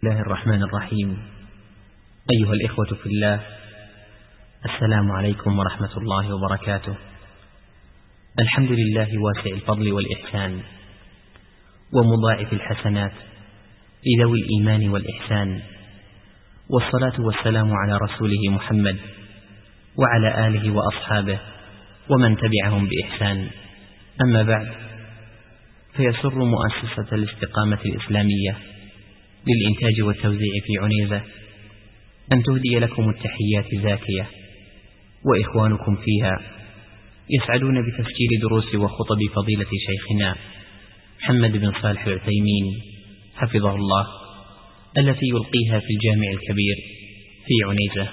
بسم الله الرحمن الرحيم. أيها الإخوة في الله، السلام عليكم ورحمة الله وبركاته. الحمد لله واسع الفضل والإحسان ومضاعف الحسنات لذوي الإيمان والإحسان، والصلاة والسلام على رسوله محمد وعلى آله وأصحابه ومن تبعهم بإحسان. أما بعد، فيسر مؤسسة الاستقامة الإسلامية للإنتاج والتوزيع في عنيزة أن تهدي لكم التحيات الزاكية، وإخوانكم فيها يسعدون بتسجيل دروس وخطب فضيلة شيخنا محمد بن صالح العثيمين حفظه الله، التي يلقيها في الجامع الكبير في عنيزة.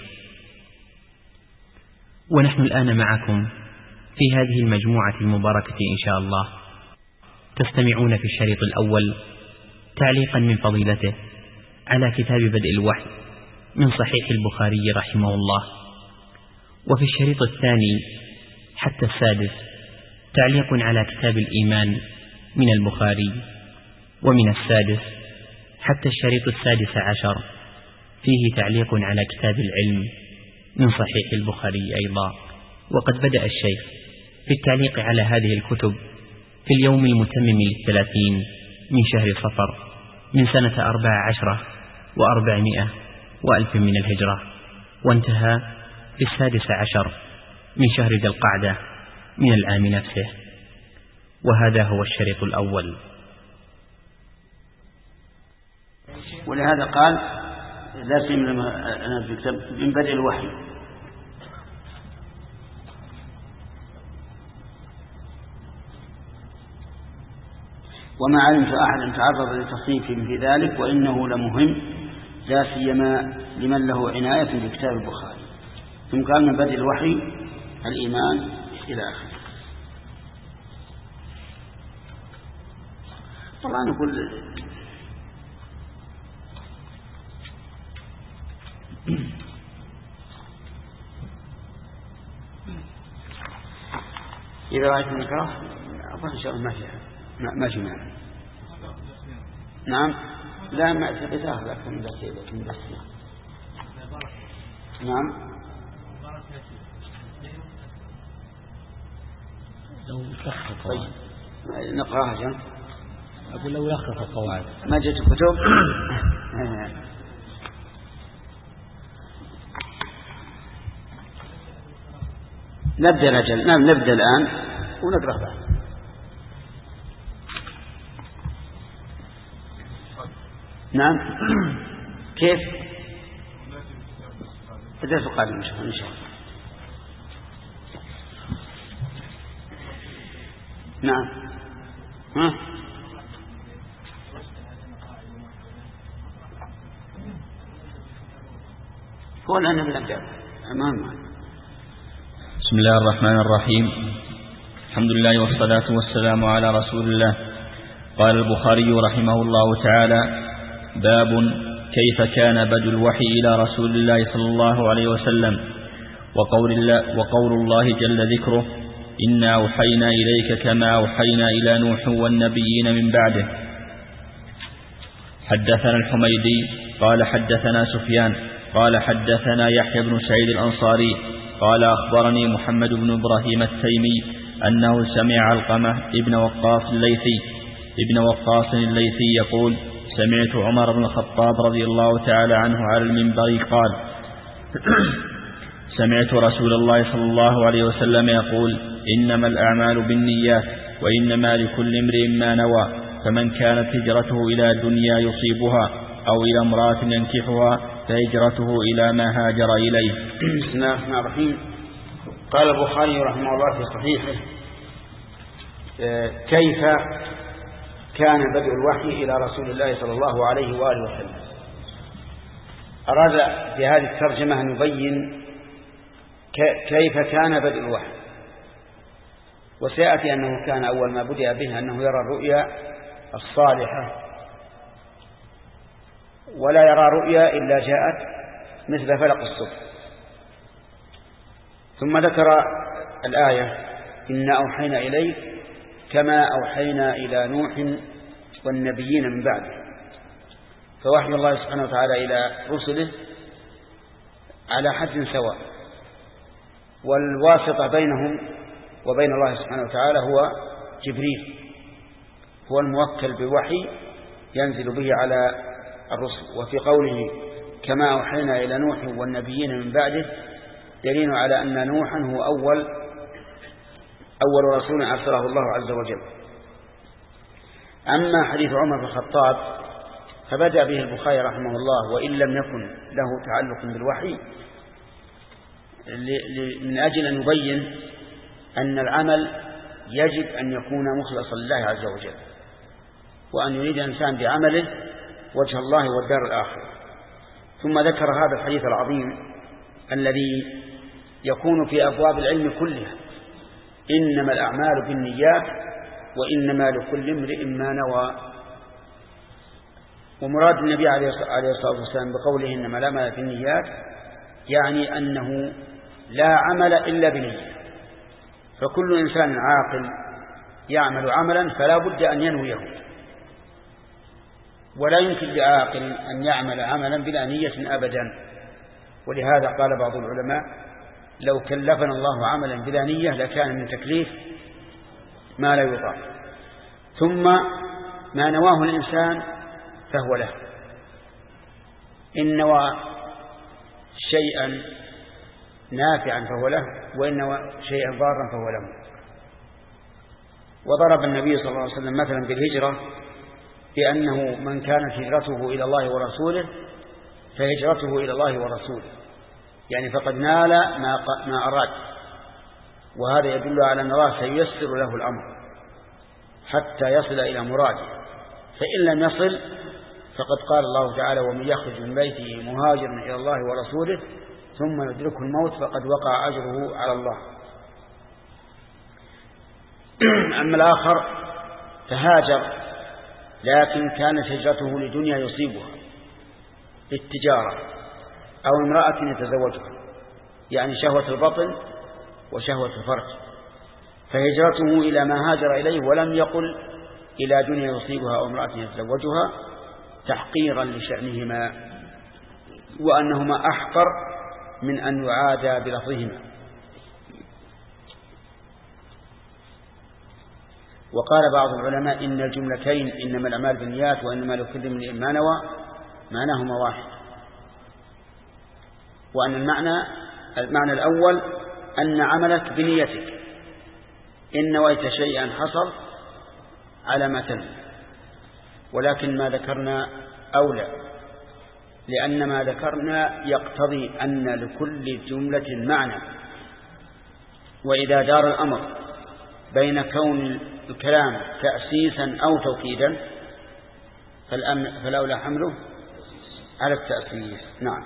ونحن الآن معكم في هذه المجموعة المباركة إن شاء الله. تستمعون في الشريط الأول تعليقا من فضيلته على كتاب بدء الوحي من صحيح البخاري رحمه الله، وفي الشريط الثاني حتى السادس تعليق على كتاب الإيمان من البخاري، ومن السادس حتى الشريط السادس عشر فيه تعليق على كتاب العلم من صحيح البخاري أيضا. وقد بدأ الشيخ في التعليق على هذه الكتب في اليوم المتمم للثلاثين من شهر صفر من سنة 14 و400 وألف من الهجرة، وانتهى في 16 من شهر ذي القعدة من العام نفسه. وهذا هو الشريط الأول. ولهذا قال درس من بدء الوحي. وما علمت أحدا تعرض لتصنيف في ذلك، وإنه لمهم لا سيما لمن له عناية بكتاب البخاري. ثم قال من بدء الوحي الإيمان إلى آخره. طبعا نقول إذا رأيت المكره أظن إن شاء الله ما في معنى. نعم، لا ما في قتال لكن من دسنا. نعم، لو لخص طيب نقراها جنب. أقول لو لخص القواعد ما جت كتب. نبدأ الآن ونقرأ بعد. نعم، كيف الدرس القادم إن شاء الله. نعم، هو الآن نبدأ أمامنا. بسم الله الرحمن الرحيم. الحمد لله والصلاة والسلام على رسول الله. قال البخاري رحمه الله تعالى: باب كيف كان بدء الوحي إلى رسول الله صلى الله عليه وسلم، وقول الله جل ذكره: إنا أوحينا إليك كما أوحينا إلى نوح والنبيين من بعده. حدثنا الحميدي قال حدثنا سفيان قال حدثنا يحيى بن سعيد الأنصاري قال أخبرني محمد بن إبراهيم التيمي أنه سمع علقمة ابن وقاص الليثي يقول: سمعت عمر بن الخطاب رضي الله تعالى عنه على المنبر قال: سمعت رسول الله صلى الله عليه وسلم يقول: إنما الأعمال بالنيات، وإنما لكل امرئ ما نوى، فمن كانت هجرته إلى دنيا يصيبها أو إلى امرأة ينكحها فهجرته إلى ما هاجر إليه. بسم الله الرحمن الرحيم. قال البخاري رحمه الله في صحيحه: كيف كان بدء الوحي إلى رسول الله صلى الله عليه وآله وسلم. أراد في هذه الترجمة أن يبين كيف كان بدء الوحي، وسيأتي أنه كان أول ما بدأ به أنه يرى الرؤيا الصالحة، ولا يرى رؤيا إلا جاءت مثل فلق الصبح. ثم ذكر الآية: إنا أوحينا إليك كما أوحينا إلى نوح والنبيين من بعده. فوحي الله سبحانه وتعالى إلى رسله على حد سواء، والواسطة بينهم وبين الله سبحانه وتعالى هو جبريل، هو الموكل بالوحي ينزل به على الرسل. وفي قوله كما أوحينا إلى نوح والنبيين من بعده دليل على أن نوحا هو أول رسول أرسله الله عز وجل. أما حديث عمر بن الخطاب فبدأ به البخاري رحمه الله وإن لم يكن له تعلق بالوحي من أجل أن يبين أن العمل يجب أن يكون مخلصا لله عز وجل، وأن يريد الإنسان بعمله وجه الله والدار الآخرة. ثم ذكر هذا الحديث العظيم الذي يكون في أبواب العلم كلها: إنما الأعمال بالنيات وإنما لكل امرئ ما نوى. ومراد النبي عليه الصلاة والسلام بقوله إنما الأعمال بالنيات يعني أنه لا عمل إلا بنية، فكل إنسان عاقل يعمل عملا فلا بد أن ينويه، ولا يمكن لعاقل أن يعمل عملا بلا نية أبدا. ولهذا قال بعض العلماء: لو كلفنا الله عملا بلا نية لكان من تكليف ما لا يطاق. ثم ما نواه الإنسان فهو له، إن نوى شيئا نافعا فهو له، وإن نوى شيئا ضارا فهو له. وضرب النبي صلى الله عليه وسلم مثلا بالهجرة بأنه من كانت هجرته إلى الله ورسوله فهجرته إلى الله ورسوله، يعني فقد نال ما أراد، وهذا يدل على أن الله سييسر له الأمر حتى يصل إلى مراده. فإن لم يصل فقد قال الله تعالى: ومن يخرج من بيته مهاجرا إلى الله ورسوله ثم يدركه الموت فقد وقع أجره على الله. أما الآخر فهاجر لكن كانت هجرته لدنيا يصيبها، للتجارة أو امرأة يتزوجها، يعني شهوة البطن وشهوة الفرج، فهجرته إلى ما هاجر إليه، ولم يقل إلى دنيا يصيبها أو امرأة يتزوجها تحقيرا لشأنهما، وأنهما أحقر من أن يعادى بلفظهما. وقال بعض العلماء إن الجملتين إنما الأعمال بالنيات وإنما لكل امرئ ما نوى معناهما واحد، وأن المعنى الأول أن عملك بنيتك، إن نويت شيئا حصل على ما تنوي، ولكن ما ذكرنا أولى، لأن ما ذكرنا يقتضي أن لكل جملة معنى. وإذا دار الأمر بين كون الكلام تأسيسا أو توكيدا فالأولى حمله على التأسيس. نعم.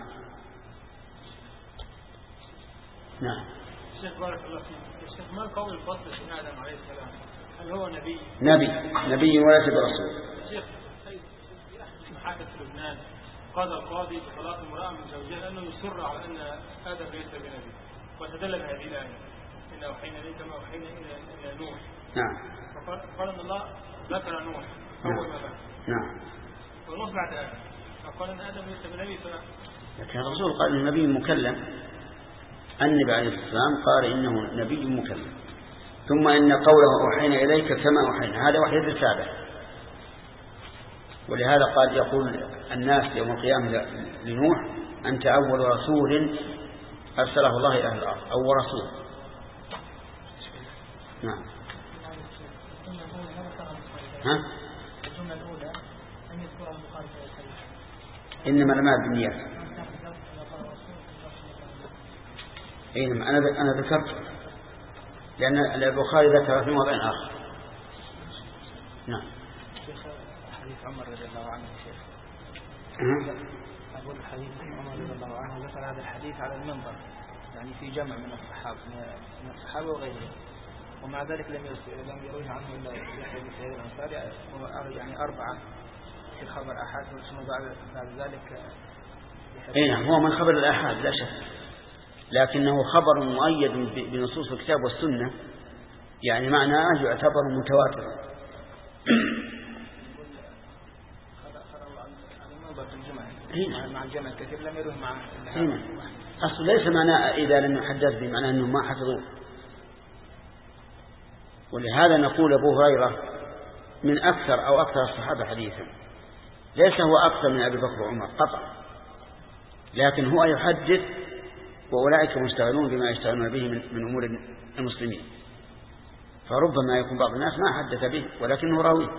الشيخ بارك الله فيك. الشيخ ما قول الفصل في آدم عليه السلام؟ هل هو نبي وليس برسول؟ الشيخ في أحد محاكم في لبنان قضى القاضي بطلاق امرأة من زوجها لأنه يصر على أن آدم ليس بنبي، واستدل بهذه الآية: إن أوحينا إليك كما أوحينا إلى نوح. نعم. فقال أن الله ذكر نوح أول ما بدأ. نعم. ونوح بعد آدم، فقال أن آدم ليس بنبي. لكن الرسول قال إنه نبي مكلم، النبي عليه السلام قال إنه نبي مكلم. ثم إن قوله أوحينا إليك كما أوحينا هذا وحي الرسالة، ولهذا قال يقول الناس يوم القيامة لنوح: أنت أول رسول أرسله الله إلى أهل الأرض، أول رسول. نعم. الجملة الأولى أن يذكر البخاري إنما الأعمال بالنيات. إنما أنا ذكرت لأن البخاري ذكر في موضع آخر. نعم. شيخ حديث عمر رضي الله عنه شيخ. أقول حديث عمر رضي الله عنه ذكر هذا الحديث على المنبر، يعني في جمع من الصحابة وغيرهم، ومع ذلك لم يروي عنه إلا يحيى بن سعيد الأنصاري، يعني 4 في الخبر أحد، ثم بعد ذلك. نعم، هو من خبر الآحاد لا شك، لكنه خبر مؤيد بنصوص الكتاب والسنة، يعني معناه يعتبر متواترا. مع الجمع الكثير لم يروه مع هنا أصل ليس معناه إذا لم يحدث بمعنى أنه ما حفظوه. ولهذا نقول أبو هريرة من أكثر أو أكثر الصحابة حديثا، ليس هو أكثر من أبي بكر وعمر قطعا، لكن هو يحدث وأولئك مشتغلون بما يشتغلون به من أمور المسلمين، فربما يكون بعض الناس ما حدث به ولكنه راوي.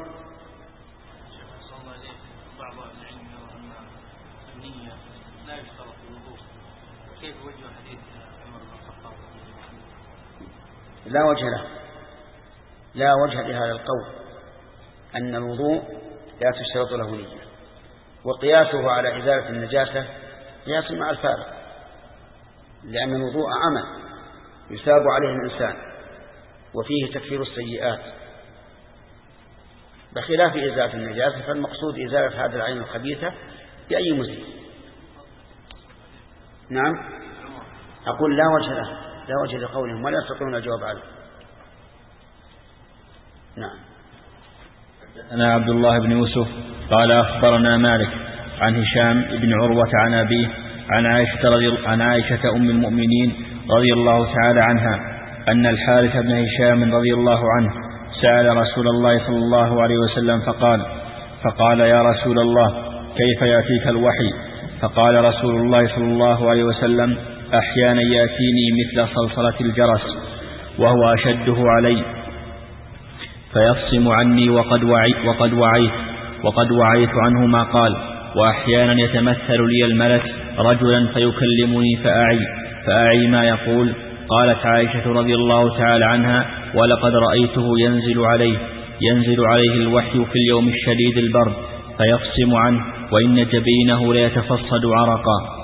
لا وجه له، لا وجه لهذا القول أن الوضوء لا تشترط له نية، وقياسه على إزالة النجاسة قياس مع الفارق، لأن الوضوء عمل يثاب عليه الإنسان وفيه تكفير السيئات، بخلاف إزالة النجاسة فالمقصود إزالة هذه العين الخبيثة بأي مزيل. نعم، أقول لا وجه له، لا وجه لقولهم ولا يستطيعون الجواب عليه. نعم. أنا عبد الله بن يوسف قال أخبرنا مالك عن هشام بن عروة عن أبيه عن عائشة أم المؤمنين رضي الله تعالى عنها أن الحارث بن هشام رضي الله عنه سأل رسول الله صلى الله عليه وسلم فقال يا رسول الله كيف يأتيك الوحي؟ فقال رسول الله صلى الله عليه وسلم أحيانا يأتيني مثل صلصلة الجرس وهو أشده علي فيفصم عني وقد وعيت عنه ما قال، وأحيانا يتمثل لي الملك رجلا فيكلمني فأعي ما يقول. قالت عائشة رضي الله تعالى عنها ولقد رأيته ينزل عليه الوحي في اليوم الشديد البرد فيفصم عنه وإن جبينه ليتفصد عرقا.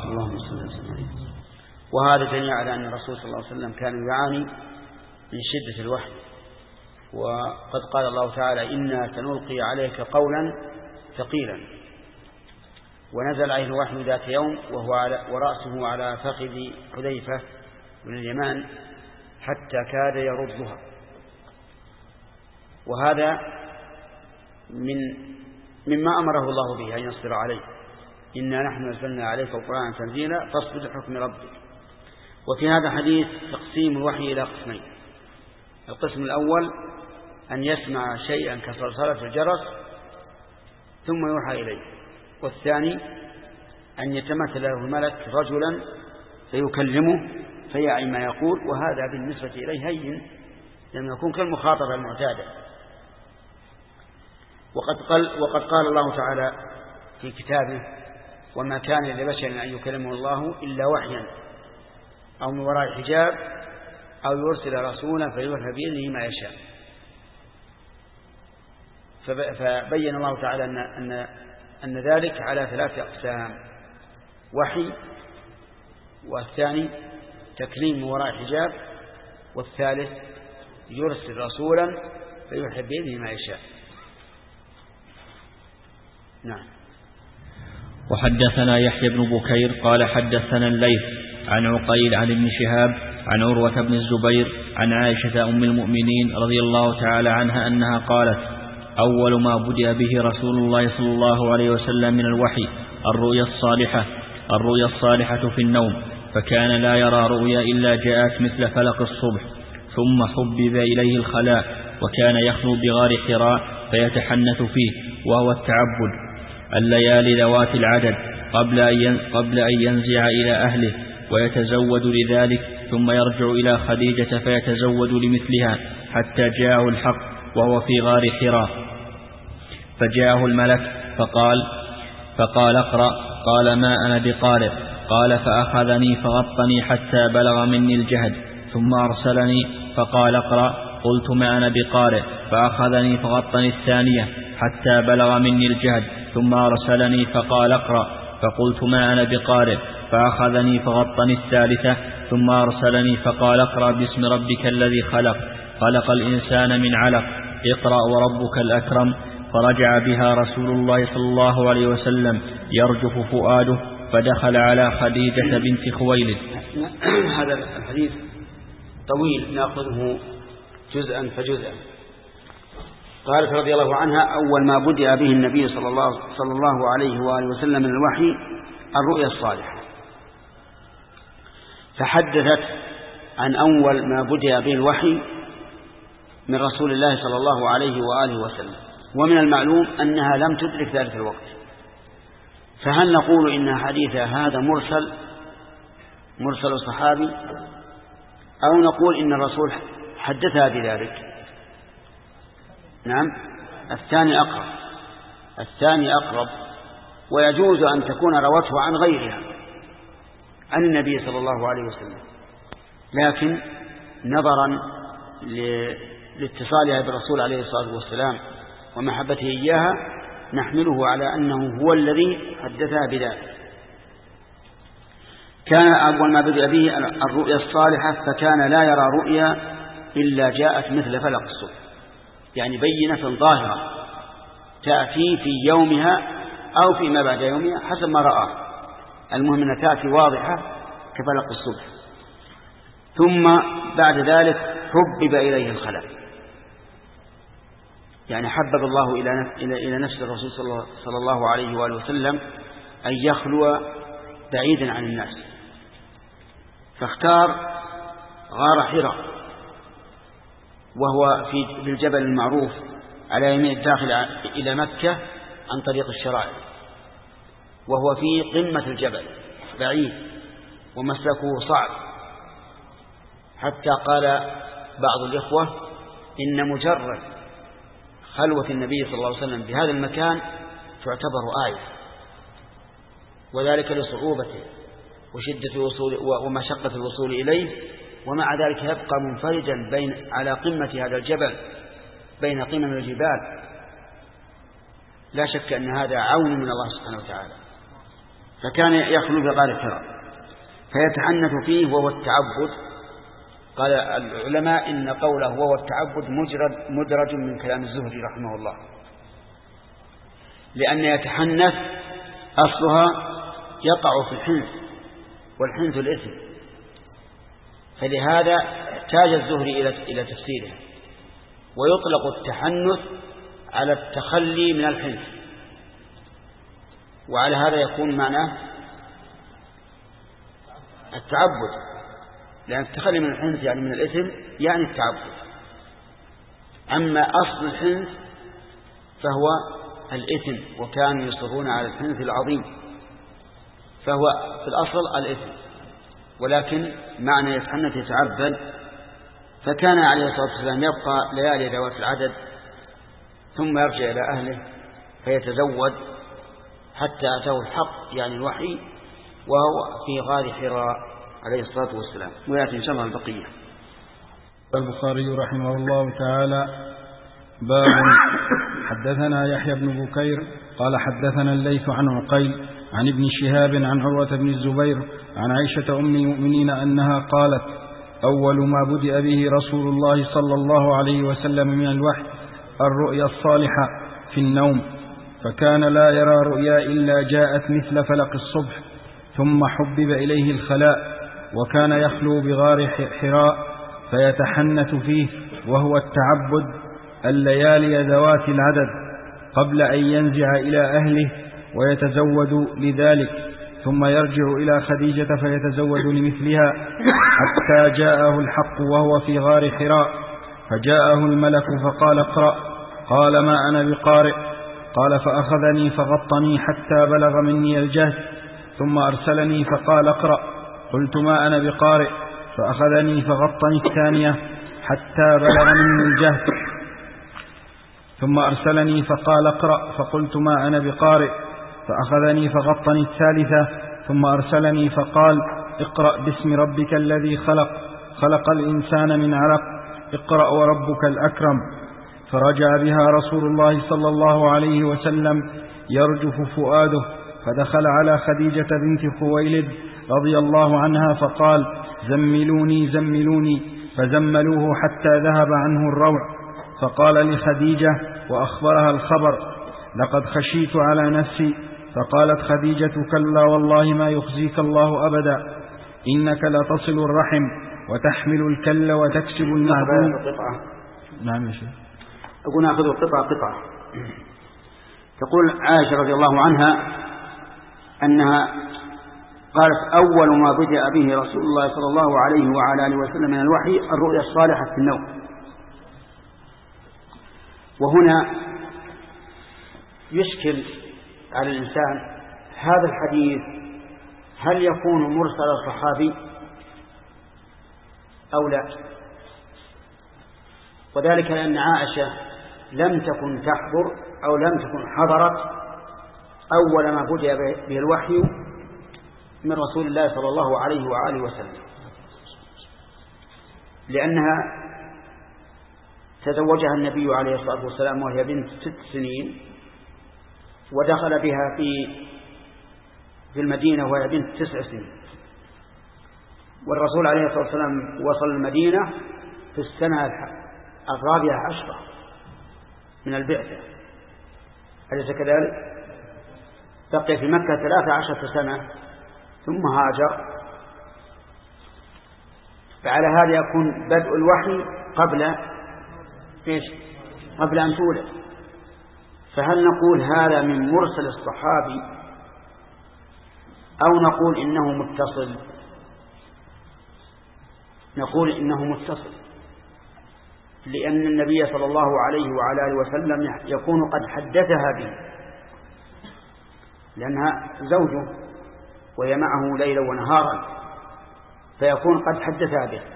وهذا دليل على أن الرسول صلى الله عليه وسلم كان يعاني من شدة الوحي، وقد قال الله تعالى إنا سنلقي عليك قولا ثقيلا، ونزل عليه الوحي ذات يوم ورأسه على فخذ حذيفة من اليمان حتى كاد يردها. وهذا مما أمره الله به أن يصبر عليه، إنا نحن نزلنا عليك القرآن تنزيلا فاصبر لحكم ربك. وفي هذا حديث تقسيم الوحي إلى قسمين: القسم الأول أن يسمع شيئا كصلصلة الجرس ثم يوحى إليه، والثاني أن يتمثل له الملك رجلا فيكلمه فيعي ما يقول، وهذا بالنسبة إليه هين لم يكون كالمخاطبة المعتادة. وقد قال الله تعالى في كتابه وما كان لبشر أن يكلمه الله إلا وحيا أو من وراء حجاب أو يرسل رسولا فيوحى بإذنه ما يشاء. فبين الله تعالى أن ذلك على 3 أقسام: وحي، والثاني تكليم من وراء حجاب، والثالث يرسل رسولا فيوحى بإذنه ما يشاء. نعم. وحدثنا يحيى بن بكير قال حدثنا الليث عن عقيل عن ابن شهاب عن عروة بن الزبير عن عائشة أم المؤمنين رضي الله تعالى عنها أنها قالت: أول ما بدأ به رسول الله صلى الله عليه وسلم من الوحي الرؤيا الصالحة في النوم، فكان لا يرى رؤيا إلا جاءت مثل فلق الصبح، ثم حبب إليه الخلاء، وكان يخلو بغار حراء فيتحنث فيه، وهو التعبد الليالي ذوات العدد قبل أن ينزع إلى أهله ويتزود لذلك، ثم يرجع إلى خديجة فيتزود لمثلها حتى جاءه الحق وهو في غار حراء، فجاءه الملك فقال اقرأ، قال ما أنا بقارئ، قال فأخذني فغطني حتى بلغ مني الجهد، ثم أرسلني فقال اقرأ، قلت ما أنا بقارئ، فأخذني فغطني الثانية حتى بلغ مني الجهد، ثم أرسلني فقال اقرأ، فقلت ما أنا بقارئ، فأخذني فغطني الثالثة، ثم أرسلني فقال اقرأ باسم ربك الذي خلق الإنسان من علق، اقرأ وربك الأكرم. فرجع بها رسول الله صلى الله عليه وسلم يرجف فؤاده، فدخل على خديجة بنت خويلد. هذا الحديث طويل، نأخذه جزءا فجزءا. قالت رضي الله عنها: أول ما بدأ به النبي صلى الله عليه وآله وسلم من الوحي الرؤيا الصالحة، فحدثت عن أول ما بدأ به الوحي من رسول الله صلى الله عليه وآله وسلم. ومن المعلوم أنها لم تدرك ذلك الوقت، فهل نقول إن حديث هذا مرسل صحابي، أو نقول إن الرسول حدثها بذلك؟ نعم، الثاني أقرب، ويجوز أن تكون روته عن غيرها عن النبي صلى الله عليه وسلم، لكن نظرا لاتصالها بالرسول عليه الصلاة والسلام ومحبته إياها نحمله على أنه هو الذي حدثها بذلك. كان أول ما بدأ به الرؤيا الصالحة، فكان لا يرى رؤيا إلا جاءت مثل فلق الصبح، يعني بينة ظاهرة تأتي في يومها أو فيما بعد يومها حسب ما رآه، المهم أن تأتي واضحة كفلق الصبح. ثم بعد ذلك حبب إليه الخلاء، يعني حبب الله إلى نفس الرسول صلى الله عليه وآله وسلم أن يخلو بعيدا عن الناس، فاختار غار حراء، وهو في الجبل المعروف على يمين الداخل إلى مكة عن طريق الشرائع، وهو في قمة الجبل بعيد ومسلكه صعب، حتى قال بعض الإخوة إن مجرد خلوة النبي صلى الله عليه وسلم بهذا المكان تعتبر آية، وذلك لصعوبته وشدة ومشقة الوصول إليه، ومع ذلك يبقى منفرجا على قمة هذا الجبل بين قمم الجبال. لا شك أن هذا عون من الله سبحانه وتعالى. فكان يخلو بغار حراء فيتحنث فيه وهو التعبد. قال العلماء إن قوله وهو التعبد مدرج من كلام الزهري رحمه الله، لأن يتحنث أصلها يقع في الحنث، والحنث الإثم، فلهذا احتاج الزهري إلى تفسيره. ويطلق التحنث على التخلي من الحنث، وعلى هذا يكون معناه التعبد، لأن التخلي من الحنث يعني من الإثم يعني التعبد. أما أصل الحنث فهو الإثم، وكانوا يصرون على الحنث العظيم، فهو في الأصل الإثم، ولكن معنى يتحنث يتعبد. فكان عليه الصلاة والسلام يبقى ليالي ذوات العدد ثم يرجع إلى أهله فيتزود حتى أتاه الحق يعني الوحي، وهو في غار حراء عليه الصلاة والسلام. ويأتي إن شاء الله البقية. البخاري رحمه الله تعالى: باب حدثنا يحيى بن بكير قال حدثنا الليث عن عقيل عن ابن شهاب عن عروة بن الزبير عن عائشة أم المؤمنين أنها قالت: أول ما بدأ به رسول الله صلى الله عليه وسلم من الوحي الرؤيا الصالحة في النوم، فكان لا يرى رؤيا إلا جاءت مثل فلق الصبح، ثم حبب إليه الخلاء، وكان يخلو بغار حراء فيتحنث فيه وهو التعبد الليالي ذوات العدد قبل أن ينزع إلى أهله ويتزود لذلك، ثم يرجع إلى خديجة فيتزود لمثلها، حتى جاءه الحق وهو في غار حراء، فجاءه الملك فقال: اقرأ. قال: ما أنا بقارئ. قال: فأخذني فغطني حتى بلغ مني الجهد، ثم أرسلني فقال: اقرأ. قلت: ما أنا بقارئ. فأخذني فغطني الثانية حتى بلغ مني الجهد، ثم أرسلني فقال: اقرأ. فقلت: ما أنا بقارئ. فأخذني فغطني الثالثة، ثم أرسلني فقال: اقرأ باسم ربك الذي خلق، خلق الإنسان من علق، اقرأ وربك الأكرم. فرجع بها رسول الله صلى الله عليه وسلم يرجف فؤاده، فدخل على خديجة بنت خويلد رضي الله عنها فقال: زملوني زملوني، فزملوه حتى ذهب عنه الروع. فقال لخديجة وأخبرها الخبر: لقد خشيت على نفسي. فقالت خديجة: كلا والله ما يخزيك الله أبدا، إنك لتصل الرحم وتحمل الكل وتكسب المعدوم. نعم يا شيخ. أقول نأخذ قطعة. تقول عائشة رضي الله عنها أنها قالت أول ما بدأ به رسول الله صلى الله عليه وعلى آله وسلم من الوحي الرؤيا الصالحة في النوم. وهنا يشكل على الإنسان هذا الحديث هل يكون مرسل الصحابي أو لا؟ وذلك لأن عائشة لم تكن تحضر أو لم تكن حضرت أول ما بدأ به الوحي من رسول الله صلى الله عليه وآله وسلم، لأنها تزوجها النبي عليه الصلاة والسلام وهي بنت 6 سنين، ودخل بها في المدينة وهي بنت 9 سنين، والرسول عليه الصلاة والسلام وصل المدينة في السنة 14 من البعثة، أليس كذلك؟ بقي في مكة 13 سنة ثم هاجر. فعلى هذا يكون بدء الوحي قبل أن تولد. فهل نقول هذا من مرسل الصحابي أو نقول إنه متصل؟ نقول إنه متصل، لأن النبي صلى الله عليه وعلى آله وسلم يكون قد حدثها به، لأنها زوجه وهي معه ليلا ونهارا، فيكون قد حدثها به.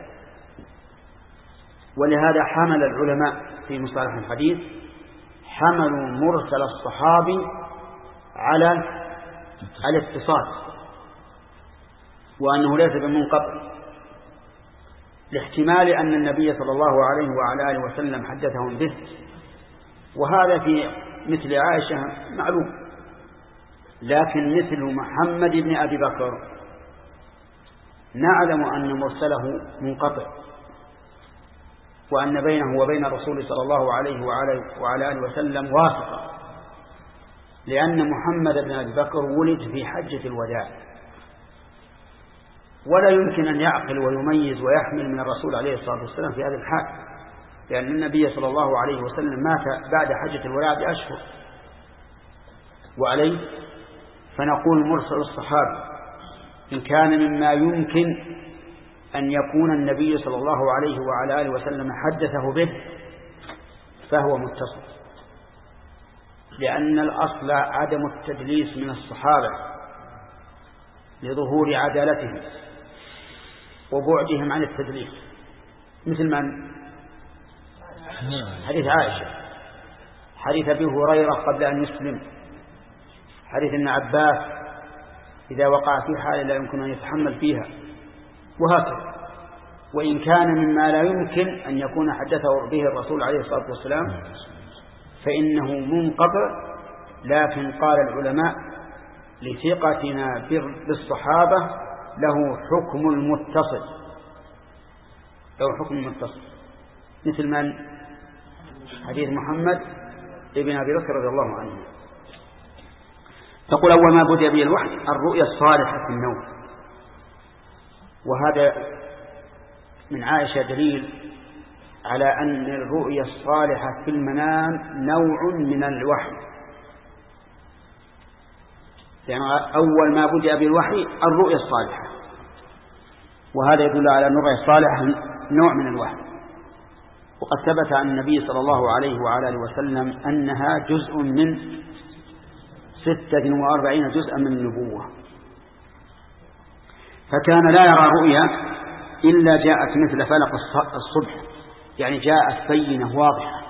ولهذا حمل العلماء في مصطلح الحديث حملوا مرسل الصحابي على الاتصال، وأنه ليس بمنقطع، لاحتمال أن النبي صلى الله عليه وعلى آله وسلم حدثهم به، وهذا في مثل عائشة معلوم. لكن مثل محمد بن أبي بكر نعلم أن مرسله منقطع، وأن بينه وبين الرسول صلى الله عليه وعلى آله وسلم واسطة، لأن محمد بن أبي بكر ولد في حجة الوداع، ولا يمكن أن يعقل ويميز ويحمل من الرسول عليه الصلاة والسلام في هذا الحال، لأن النبي صلى الله عليه وسلم مات بعد حجة الوداع بأشهر. وعليه فنقول مرسل الصحابي إن كان مما يمكن أن يكون النبي صلى الله عليه وعلى آله وسلم حدثه به فهو متصل، لأن الأصل عدم التدليس من الصحابة لظهور عدالتهم وبعدهم عن التدليس، مثل من؟ حديث عائشة، حديث أبي هريرة قبل أن يسلم، حديث ابن عباس إذا وقع في حال لا يمكن أن يتحمل فيها، وهكذا. وإن كان مما لا يمكن أن يكون حدثه به الرسول عليه الصلاة والسلام فإنه منقطع، لكن قال العلماء لثقتنا بالصحابة له حكم المتصل، مثل من؟ حديث محمد ابن أبي بكر رضي الله عنه. تقول أول ما بدأ به الوحي الرؤيا الصالحة في النوم، وهذا من عائشة دليل على أن الرؤيا الصالحة في المنام نوع من الوحي، يعني أول ما بدأ به الوحي الرؤيا الصالحة، وهذا يدل على أن الرؤيا الصالحة نوع من الوحي. وقد ثبت عن النبي صلى الله عليه وعلى آله وسلم أنها جزء من 46 جزءا من النبوة، فكان لا يرى رؤيا إلا جاءت مثل فلق الصبح، يعني جاءت بينة واضحة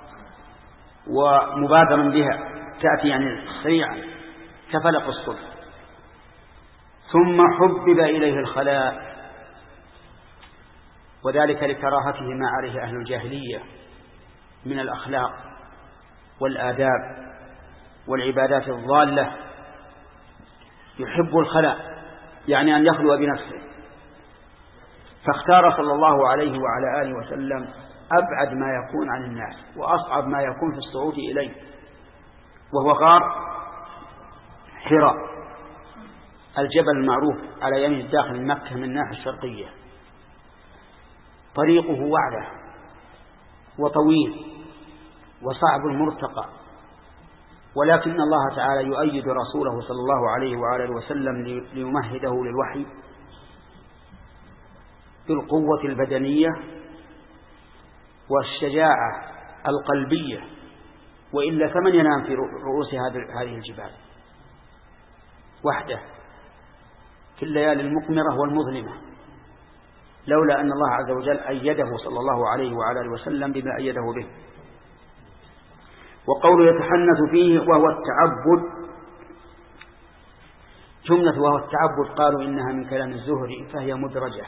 ومبادرا بها، تأتي يعني سريعا كفلق الصبح. ثم حبب إليه الخلاء، وذلك لكراهته ما عليه أهل الجاهلية من الأخلاق والآداب والعبادات الضالة، يحب الخلاء يعني أن يخلو بنفسه، فاختار صلى الله عليه وعلى آله وسلم أبعد ما يكون عن الناس وأصعب ما يكون في الصعود إليه، وهو غار حراء، الجبل المعروف على يمين داخل مكة من الناحية الشرقية، طريقه وعدة وطويل وصعب المرتقى، ولكن الله تعالى يؤيد رسوله صلى الله عليه وآله وسلم ليمهده للوحي بالقوة البدنية والشجاعة القلبية، وإلا فمن ينام في رؤوس هذه الجبال وحده في الليالي المقمرة والمظلمة، لولا أن الله عز وجل أيده صلى الله عليه وآله وسلم بما أيده به. وقوله يتحنث فيه وهو التعبد، جملة وهو التعبد قالوا إنها من كلام الزهري فهي مدرجة،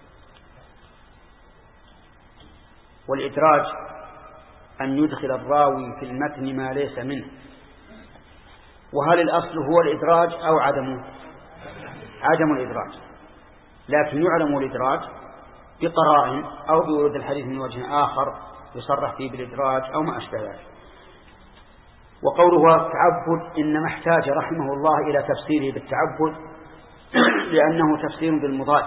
والإدراج أن يدخل الراوي في المتن ما ليس منه. وهل الأصل هو الإدراج أو عدمه؟ عدم الإدراج، لكن يعلم الإدراج بقرائن أو بورود الحديث من وجه آخر يصرح فيه بالإدراج أو ما أشبه ذلك. وقوله التعبد إنما احتاج رحمه الله إلى تفسيره بالتعبد لأنه تفسير بالمضاد،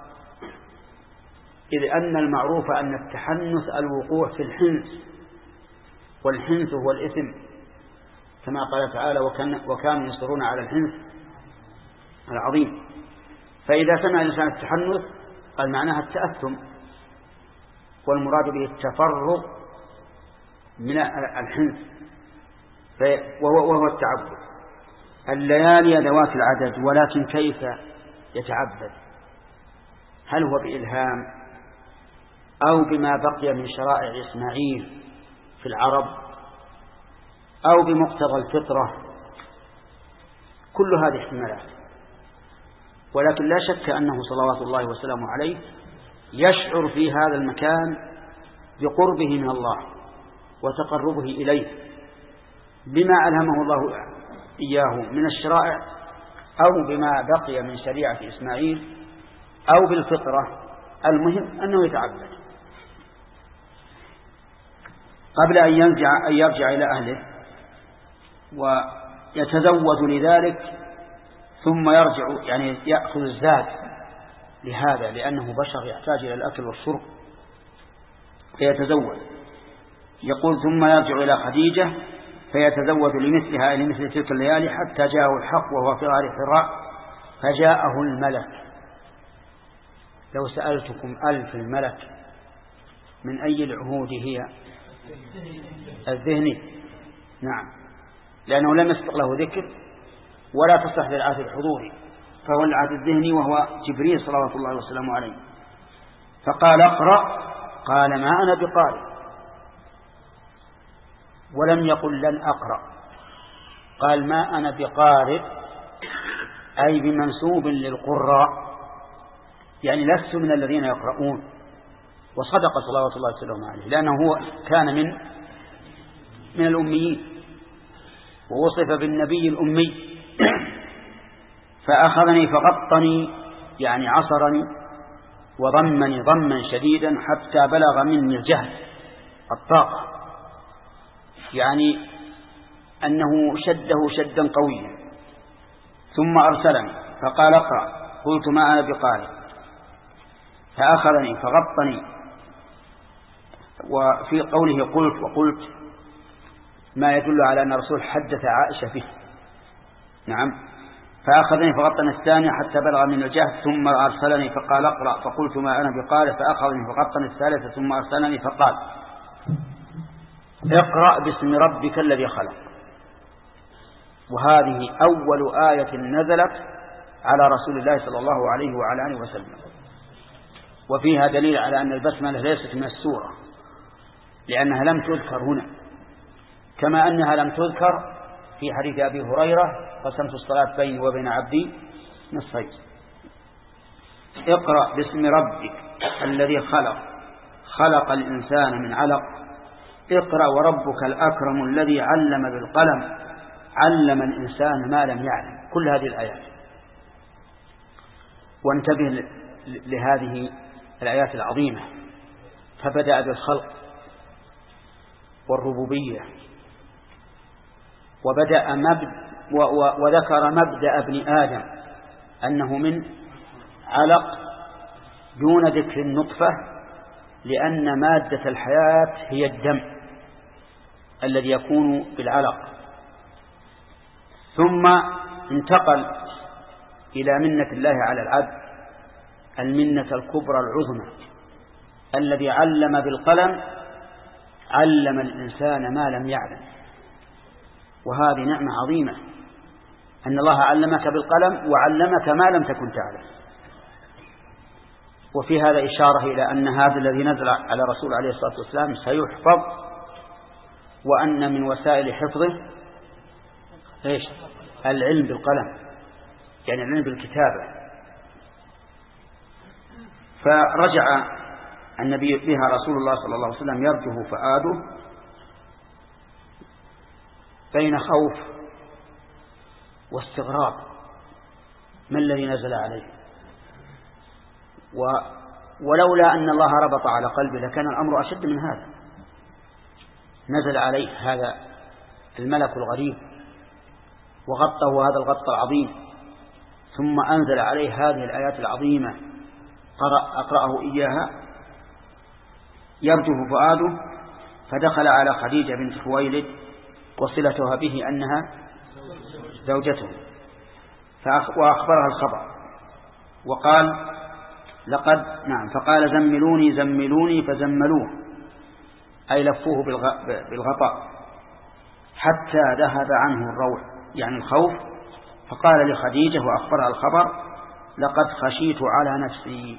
إذ أن المعروف أن التحنث الوقوع في الحنث، والحنث هو الإثم كما قال تعالى وكانوا يصرون على الحنث العظيم. فإذا سمع الإنسان التحنث قال معناها التأثم، والمراد به التفرغ من الحنث وهو التعبد. الليالي ذوات العدد، ولكن كيف يتعبد؟ هل هو بإلهام أو بما بقي من شرائع إسماعيل في العرب أو بمقتضى الفطرة؟ كل هذه احتمالات، ولكن لا شك أنه صلوات الله وسلامه عليه يشعر في هذا المكان بقربه من الله وتقربه إليه بما ألهمه الله إياه من الشرائع أو بما بقي من شريعة إسماعيل أو بالفطرة. المهم أنه يتعبد قبل أن يرجع إلى أهله ويتزود لذلك، ثم يرجع يعني يأخذ الزاد لهذا لأنه بشر يحتاج إلى الأكل والشرب فيتزود. يقول ثم يرجع إلى خديجة فيتزود لمثلها لمثل تلك الليالي حتى جاءه الحق وهو في غار حراء فجاءه الملك. لو سألتكم ألف الملك من أي العهود هي؟ الذهني، نعم، لأنه لم يسبق له ذكر ولا تصح للعهد الحضوري، فهو العهد الذهني وهو جبريل صلوات الله وسلامه عليه. فقال اقرأ، قال ما أنا بقارئ، ولم يقل لن أقرأ، قال ما أنا بقارئ أي بمنسوب للقراء، يعني لست من الذين يقرؤون. وصدق صلوات الله وسلامه عليه لأنه هو كان من الأميين ووصف بالنبي الأمي. فأخذني فغطني يعني عصرني وضمني ضما شديدا حتى بلغ مني الجهد الطاقة، يعني أنه شده شدا قويا. ثم أرسلني فقال اقرأ، قلت ما أنا بقارئ، فأخذني فغطني. وفي قوله قلت وقلت ما يدل على أن الرسول حدث عائشة به، نعم. فأخذني فغطني الثانية حتى بلغ من الجهد، ثم أرسلني فقال اقرأ، فقلت ما أنا بقارئ، فأخذني فغطني الثالثة، ثم أرسلني فقال اقرأ باسم ربك الذي خلق. وهذه أول آية نزلت على رسول الله صلى الله عليه وعلى آله وسلم، وفيها دليل على أن البسملة ليست من السورة لأنها لم تذكر هنا، كما أنها لم تذكر في حديث أبي هريرة قسمت الصلاة بيني وبين عبدي نصفين. اقرأ باسم ربك الذي خلق، خلق الإنسان من علق، اقرأ وربك الأكرم الذي علم بالقلم، علم الإنسان ما لم يعلم. كل هذه الآيات. وانتبه لهذه الآيات العظيمة، فبدأ بالخلق والربوبية، وذكر مبدأ ابن آدم أنه من علق دون ذكر النطفة، لأن مادة الحياة هي الدم، الذي يكون بالعلق، ثم انتقل إلى منة الله على العبد، المنة الكبرى العظمى، الذي علم بالقلم، علم الإنسان ما لم يعلم. وهذه نعمة عظيمة، أن الله علمك بالقلم وعلمك ما لم تكن تعلم. وفي هذا إشارة إلى أن هذا الذي نزل على رسول عليه الصلاة والسلام سيحفظ، وأن من وسائل حفظه العلم بالقلم، يعني العلم بالكتابة. فرجع النبي بها رسول الله صلى الله عليه وسلم يرجف فؤاده بين خوف واستغراب، ما الذي نزل عليه؟ ولولا أن الله ربط على قلبه لكان الأمر أشد من هذا. نزل عليه هذا الملك الغريب وغطه هذا الغط العظيم، ثم أنزل عليه هذه الآيات العظيمة أقرأه إياها. يرجف فؤاده، فدخل على خديجة بنت خويلد وصلتها به أنها زوجته، وأخبرها الخبر وقال فقال زملوني زملوني، فزملوه أي لفوه بالغطاء حتى ذهب عنه الروع، يعني الخوف. فقال لخديجة وأخبرها الخبر: لقد خشيت على نفسي.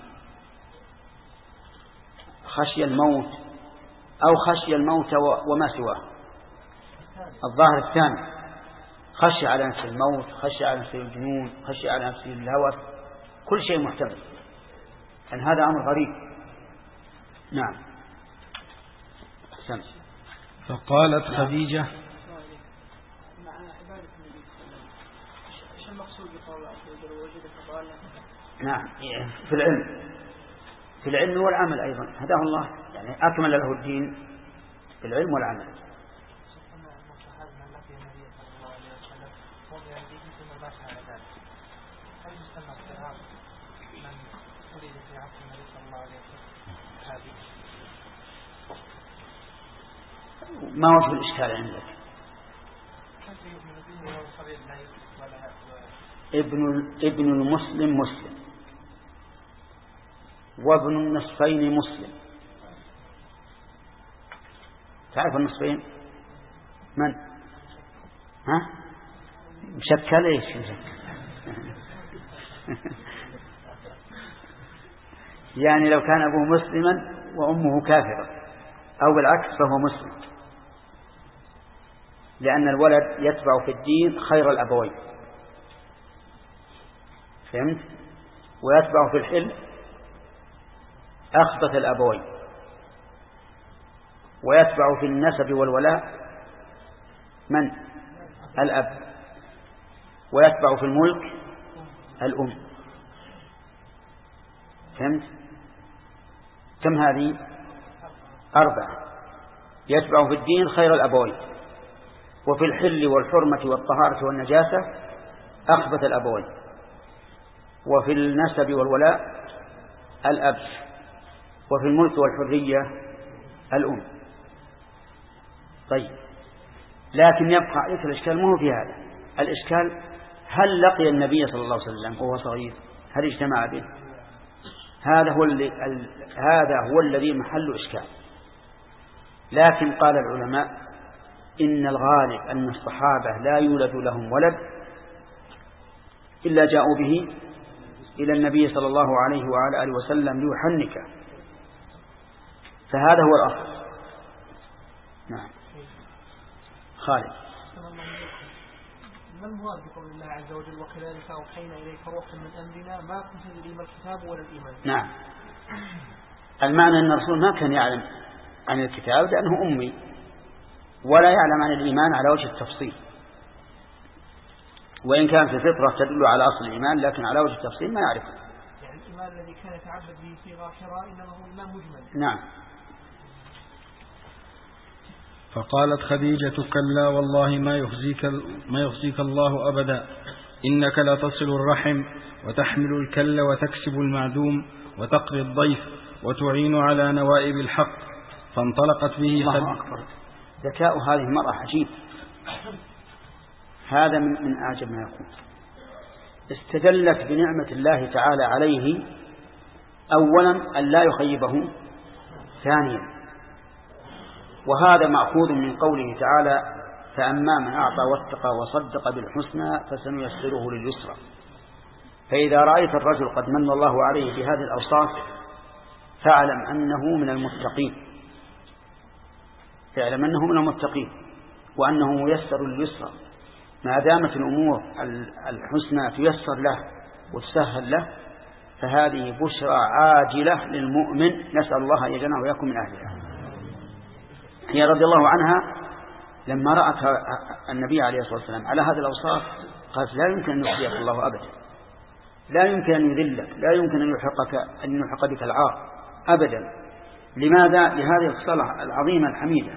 خشي الموت أو خشي الموت وما سواه، الظاهر الثاني، خشي على نفسه الموت، خشي على نفسه الجنون، خشي على نفسه الهوس، كل شيء محتمل، أن هذا أمر غريب. نعم. سمع. فقالت خديجة: نعم، في العلم والعمل أيضا هداه الله، يعني أكمل له الدين في العلم والعمل. ما وجه الإشكال عندك؟ ابن المسلم مسلم، وابن النصفين مسلم. تعرف النصفين من؟ ها؟ مشكل ايش؟ يعني لو كان أبوه مسلما وأمه كافرة أو بالعكس فهو مسلم، لأن الولد يتبع في الدين خير الأبوين، فهمت؟ ويتبع في الحلم أخبث الأبوين، ويتبع في النسب والولاء من؟ الأب، ويتبع في الملك الأم. فهمت؟ كم هذه؟ 4. يتبع في الدين خير الأبوين، وفي الحل والحرمة والطهارة والنجاسة أخبث الأبوين، وفي النسب والولاء الأب، وفي الملك والحرية الأم. طيب، لكن يبقى عليك الإشكال، مو في هذا الإشكال، هل لقي النبي صلى الله عليه وسلم وهو صغير؟ هل اجتمع به؟ هذا هو الذي محل إشكال. لكن قال العلماء إن الغالب أن الصحابة لا يولد لهم ولد إلا جاءوا به إلى النبي صلى الله عليه وعلى آله وسلم ليحنكه، فهذا هو الأصل. نعم. خالد. ما المراد بقول الله عز وجل: وكذلك أوحينا إليك روحا من أمرنا ما كنت تدري ما الكتاب ولا الإيمان؟ نعم، المعنى أن الرسول ما كان يعلم عن الكتاب لأنه أمي، ولا يعلم عن الإيمان على وجه التفصيل، وإن كان في فطرة تدل على أصل الإيمان، لكن على وجه التفصيل ما يعرفه. يعني الإيمان الذي كان يتعبد به في غاشرة إنما هو إيمان مجمل. نعم. فقالت خديجة: كلا والله ما يخزيك الله أبدا، إنك لا تصل الرحم وتحمل الكل وتكسب المعدوم وتقري الضيف وتعين على نوائب الحق. فانطلقت به الله أكبر. ذكاء هذه المرأة عجيب، هذا من أعجب ما يكون. استدلت بنعمة الله تعالى عليه أولا أن لا يخيبه، ثانيا وهذا مأخوذ من قوله تعالى فأما من أعطى واتقى وصدق بالحسنى فسنيسره لليسرى. فإذا رأيت الرجل قد من الله عليه بهذه الأوصاف فاعلم أنه من المتقين، فاعلم أنه من المتقين وأنه ميسر لليسرى. ما دامت الأمور الحسنى تيسر له وتسهل له فهذه بشرى عاجلة للمؤمن، نسأل الله أن يجعلنا وإياكم من أهلها. هي رضي الله عنها لما رأت النبي عليه الصلاة والسلام على هذه الأوصاف قالت لا يمكن أن يخزيك الله أبدا، لا يمكن أن يذلك، لا يمكن أن يلحق بك العار أبدا. لماذا؟ لهذه الصلاة العظيمة الحميدة،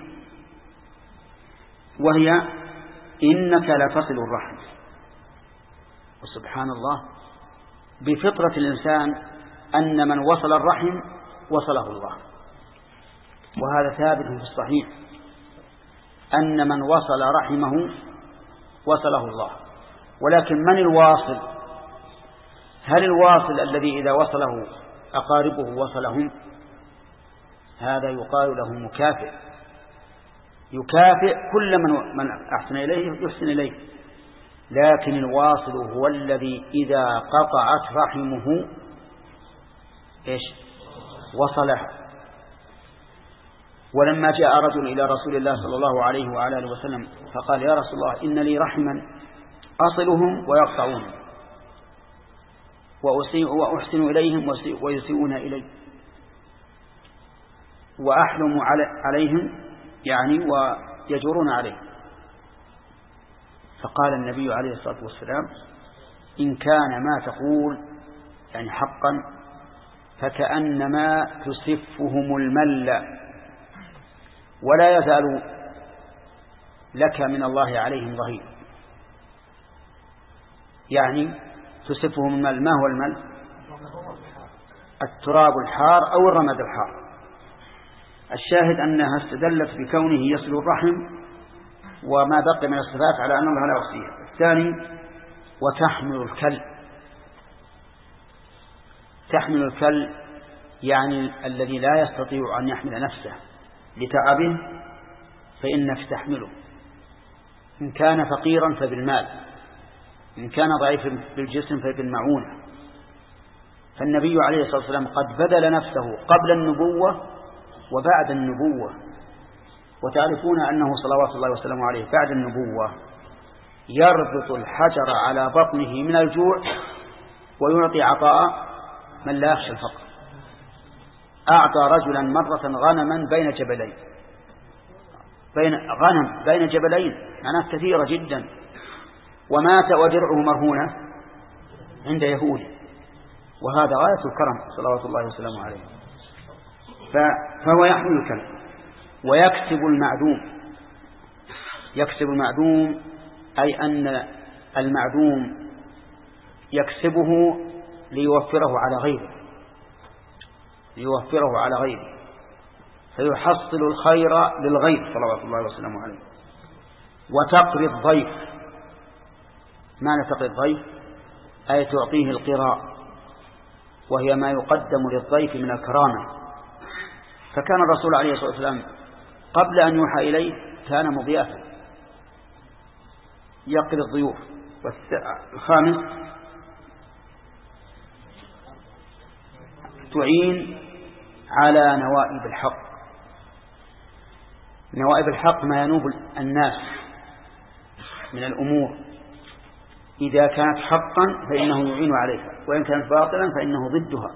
وهي إنك لتصل الرحم. وسبحان الله بفطرة الإنسان أن من وصل الرحم وصله الله، وهذا ثابت في الصحيح أن من وصل رحمه وصله الله. ولكن من الواصل؟ هل الواصل الذي إذا وصله أقاربه وصلهم؟ هذا يقال له مكافئ، يكافئ كل من أحسن إليه يحسن إليه. لكن الواصل هو الذي إذا قطعت رحمه إيش؟ وصلها. ولما جاء رجل إلى رسول الله صلى الله عليه وعلى آله وسلم فقال يا رسول الله إن لي رحما أصلهم ويقطعون وأحسن إليهم ويسيئون إلي وأحلم عليهم يعني ويجرون عليه. فقال النبي عليه الصلاة والسلام إن كان ما تقول يعني حقا فكأنما تسفهم المل ولا يزال لك من الله عليهم ظهير. يعني تسفهم المل. ما هو المل؟ التراب الحار أو الرماد الحار. الشاهد أنها استدلت بكونه يصل الرحم وما بقي من الصفات على أن الله لا يحصيها. الثاني وتحمل الكل. تحمل الكل يعني الذي لا يستطيع أن يحمل نفسه لتعبه فإنك تحمله، إن كان فقيرا فبالمال، إن كان ضعيفا بالجسم فبالمعونة. فالنبي عليه الصلاة والسلام قد بذل نفسه قبل النبوة وبعد النبوة، وتعرفون أنه صلوات الله وسلامه عليه بعد النبوة يربط الحجر على بطنه من الجوع ويعطي عطاء من لا يخشى الفقر. أعطى رجلا مرة غنما بين جبلين، غنم بين جبلين معناه كثيرة جدا، ومات ودرعه مرهونة عند يهود، وهذا غاية الكرم صلوات الله وسلامه عليه. فهو يحمل الكلب ويكسب المعدوم. يكسب المعدوم أي أن المعدوم يكسبه ليوفره على غيره، ليوفره على غيره فيحصل الخير للغير صلوات الله وسلامه عليه. وتقري الضيف. معنى تقري الضيف أي تعطيه القراء، وهي ما يقدم للضيف من الكرامة. فكان الرسول عليه الصلاة والسلام قبل أن يوحى إليه كان مضيافا يقري الضيوف. الخامس تعين على نوائب الحق. نوائب الحق ما ينوب الناس من الأمور، إذا كانت حقا فإنه يعين عليها، وإن كانت باطلا فإنه ضدها.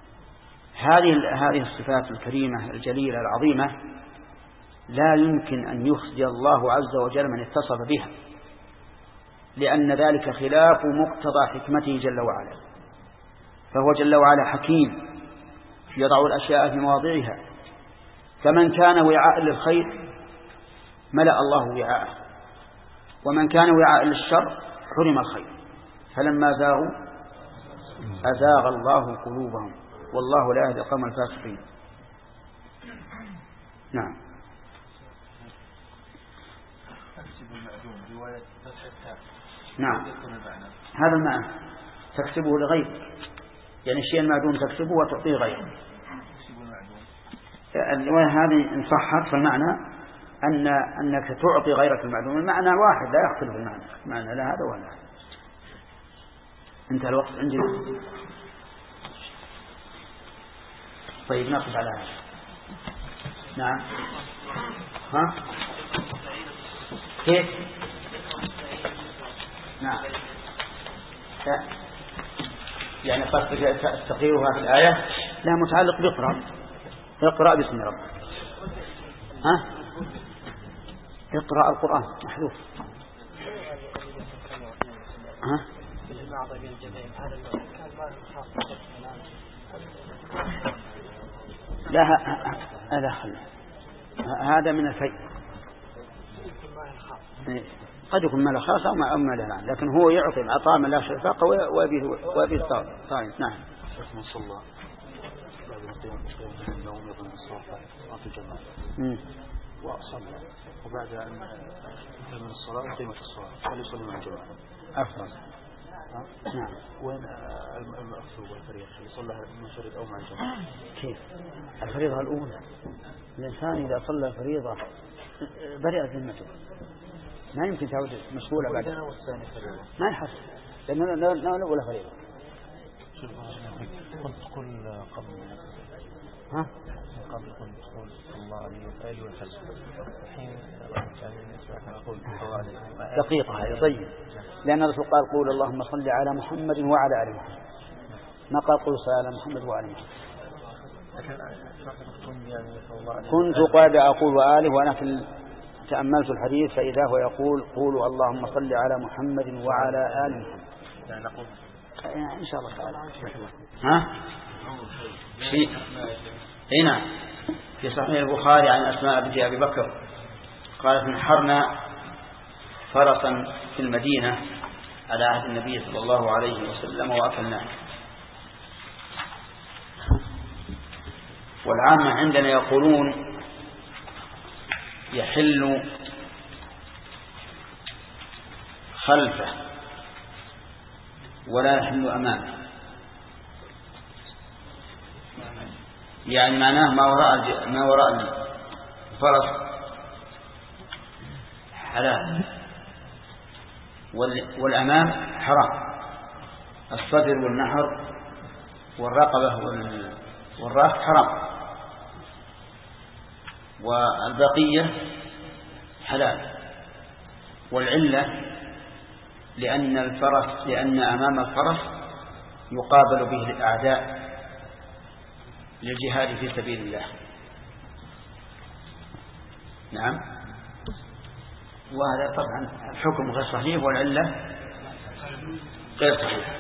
هذه الصفات الكريمة الجليلة العظيمة لا يمكن أن يخزي الله عز وجل من اتصف بها، لأن ذلك خلاف مقتضى حكمته جل وعلا. فهو جل وعلا حكيم يضع الأشياء في مواضعها، فمن كان وعاء للخير ملأ الله وعاءه، ومن كان وعاء للشر حرم الخير. فلما زاغوا أزاغ الله قلوبهم والله لا يهدي القوم الفاسقين. نعم. نعم هذا المعنى، تكسبه لغيرك، يعني الشيء المعدوم تكسبه وتعطيه غيره. وهذه إن صحت فالمعنى أنك تعطي غيرك المعدوم، المعنى واحد لا يختلف المعنى، معنى لا هذا ولا هذا. انتهى الوقت عندنا. طيب نقف على هذا. نعم ها كيف؟ نعم يعني قصدك تقريرها في الآية؟ لا، متعلق بإقرأ. اقرأ باسم ربك. ها اقرأ القرآن محذوف. ها لا هذا خل هذا من الفيء، قد يكون مال خاص أو مال العام، لكن هو يعطي العطاء من لا شفاقة وأبيه طيب. نعم من صلى بعد ما قيام النوم يظن الصلاة في الجماعة وصلى وبعد أن من الصلاة قيمة الصلاة هل يصلي مع الجماعة أفضل؟ نعم. وين المأخذ والفريضة اللي صلى منفرد أو مع الجماعة؟ كيف الفريضة الأولى؟ الإنسان إذا صلى الفريضة برئت ذمته، ما يمكن تعود مشغولة بعد. ما يحصل لأنه لا ولا فريضة. كنت تقول قبل كنت تقول الله عليه وآله وسلم الحين دقيقة هذه. طيب لأن الرسول قال قول اللهم صل على محمد وعلى آل محمد، ما قال قول صل على محمد وعلى محمد. كنت قد أقول وآله، ولكن تأملت الحديث فإذا هو يقول قولوا اللهم صل على محمد وعلى آل محمد. إن شاء الله تعالى. ها في هنا في صحيح البخاري عن أسماء بنت أبي بكر قالت نحرنا فرسا في المدينة على عهد النبي صلى الله عليه وسلم وأكلناه. والعامة عندنا يقولون يحل خلفه ولا يحل أمامه، يعني معناه ما وراء الفرس حلال والأمام حرام، الصدر والنحر والرقبة والرأس حرام، والبقية حلال. والعلة لأن أمام الفرس يقابل به الأعداء للجهاد في سبيل الله. نعم. وهذا طبعا الحكم غير صحيح والعلة غير صحيحة.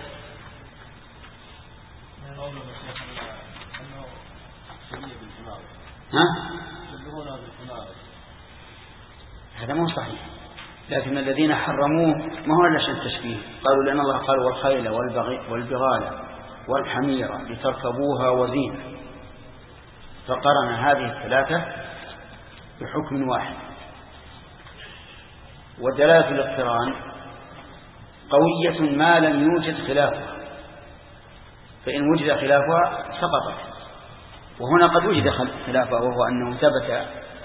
هذا مو صحيح، لكن الذين حرموه ما هو إلا شيء تشبيه. قالوا لأن الله قال والخيل والبغال والحمير لتركبوها وزينة، فقرن هذه الثلاثة بحكم واحد. ودلالة الاقتران قوية ما لم يوجد خلافها، فإن وجد خلافها سقطت. وهنا قد وجد خلافها، وهو أنه ثبت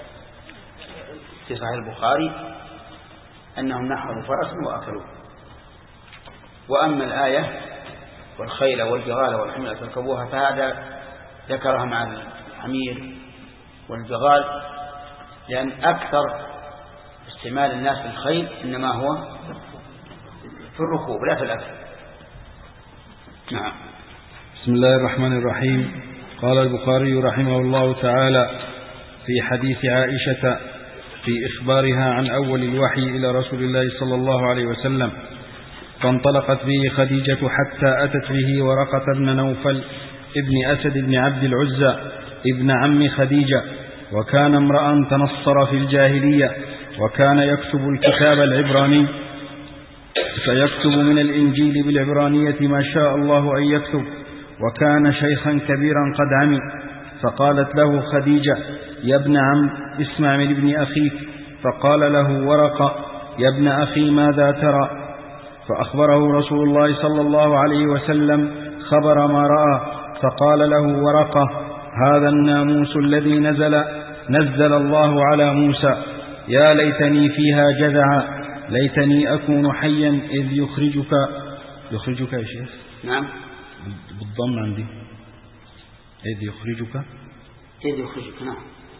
في صحيح البخاري أنهم نحروا فرسا وأكلوه. وأما الآية والخيل والبغال والحمير تركبوها فهذا ذكرها مع الحمير والبغال، لأن أكثر استعمال الناس للخيل إنما هو في الركوب لا في الأكل. نعم. بسم الله الرحمن الرحيم. قال البخاري رحمه الله تعالى في حديث عائشة في إخبارها عن أول الوحي إلى رسول الله صلى الله عليه وسلم: فانطلقت به خديجة حتى أتت به ورقة بن نوفل ابن أسد بن عبد العزى ابن عم خديجة، وكان امرأ تنصر في الجاهلية، وكان يكتب الكتاب العبراني، فيكتب من الإنجيل بالعبرانية ما شاء الله أن يكتب، وكان شيخا كبيرا قد عمي. فقالت له خديجة: يا ابن عم اسمع من ابن أخيك. فقال له ورقة: يا ابن أخي ماذا ترى؟ فأخبره رسول الله صلى الله عليه وسلم خبر ما رأى، فقال له ورقة: هذا الناموس الذي نزل الله على موسى، يا ليتني فيها جذعا، ليتني أكون حيا إذ يخرجك يا شيخ. نعم بالضم عندي إذ يخرجك. نعم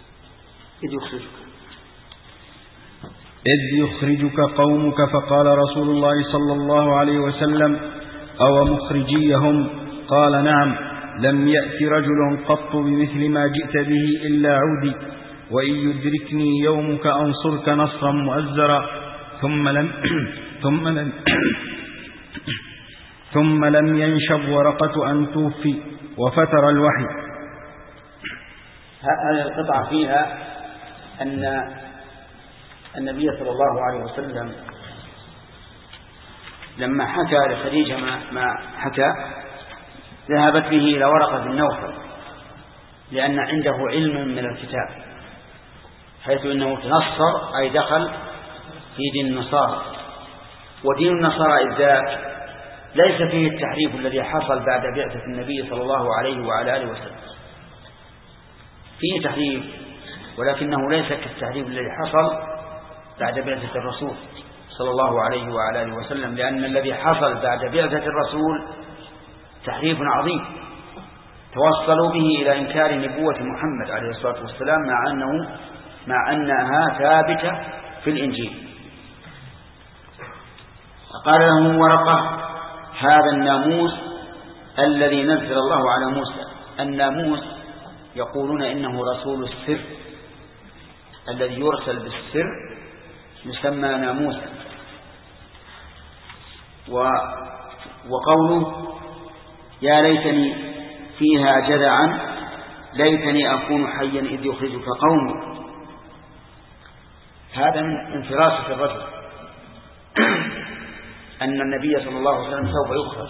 إذ يخرجك قومك. فقال رسول الله صلى الله عليه وسلم: أو مخرجيهم؟ قال: نعم، لم يأت رجل قط بمثل ما جئت به إلا عودي، وإن يدركني يومك أنصرك نصرا مؤزرا. ثم لم ينشب ورقة أن توفي، وفتر الوحي. هذه القطعة فيها أن النبي صلى الله عليه وسلم لما حكى لخديجة ما حكى ذهبت به إلى ورقة بن نوفل، لأن عنده علم من الكتاب، حيث أنه تنصر أي دخل في دين النصارى. ودين النصارى إذ ذاك ليس فيه التحريف الذي حصل بعد بعثة النبي صلى الله عليه وعلى آله وسلم، فيه تحريف ولكنه ليس كالتحريف الذي حصل بعد بعثة الرسول صلى الله عليه وعلى آله وسلم، لأن الذي حصل بعد بعثة الرسول تحريف عظيم توصلوا به إلى إنكار نبوة محمد عليه الصلاة والسلام، مع أنها ثابتة في الإنجيل. فقال له ورقة: هذا الناموس الذي نزل الله على موسى. الناموس يقولون إنه رسول السر، الذي يرسل بالسر يسمى ناموسا. وقوله: يا ليتني فيها جذعا، ليتني أكون حيا إذ يخرجك قومك. هذا من فراسة الرجل أن النبي صلى الله عليه وسلم سوف يخرج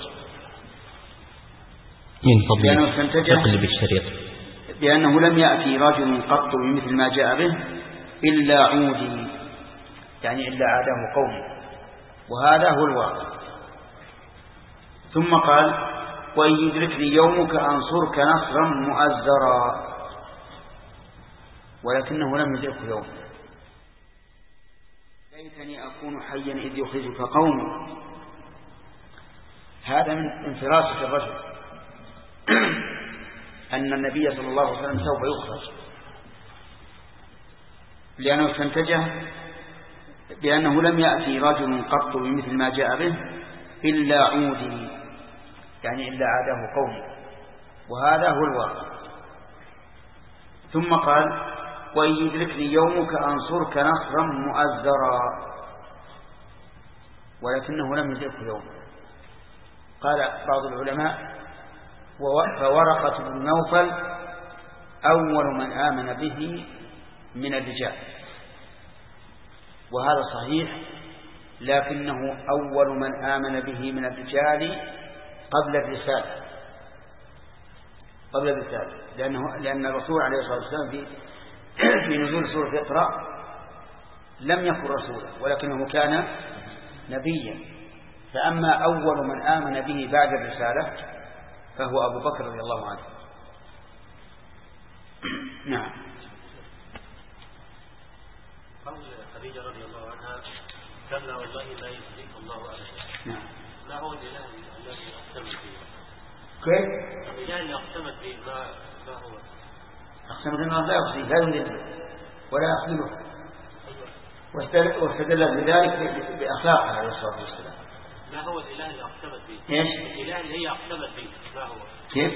من فضله تقلب الشريط، لأنه لم يأتي رجل قط بمثل ما جاء به إلا عودي، يعني إلا عاده قومه، وهذا هو الواقع. ثم قال: وإن يدركني يومك أنصرك نصرا مؤزرا، ولكنه لم يدركه يوم. ليتني أكون حيا إذ يخرجك قومي. هذا من فراسة الرجل أن النبي صلى الله عليه وسلم سوف يخرج، لأنه استنتجه بأنه لم يأتي رجل قط بمثل ما جاء به إلا عودي، يعني إلا عاده قومه، وهذا هو الواقع. ثم قال: وإن يدركني يومك أنصرك نصرا مؤزرا، ولكنه لم يدركه يوم. قال بعض العلماء: فورقة بن نوفل أول من آمن به من الرجال، وهذا صحيح، لكنه أول من آمن به من الرجال قبل الرسالة، لأن الرسول عليه الصلاة والسلام في نزول سورة اقرأ لم يكن رسولا، ولكنه كان نبيا. فأما أول من آمن به بعد الرسالة فهو أبو بكر رضي الله عنه. نعم. قول خديجة رضي الله عنها: كلا والله لا يخزيك الله أبدا. نعم. ما هو الإله الذي أقسمت به؟ كيف؟ الإله اللي أقسمت به ما هو؟ أقسمت أنه لا يخزيه، لا يذله ولا يخذله، واستدل بذلك بأخلاقه عليه الصلاة والسلام. ما هو الإله اللي أقسمت به؟ إيش؟ الإله اللي هي أقسمت به ما هو؟ كيف؟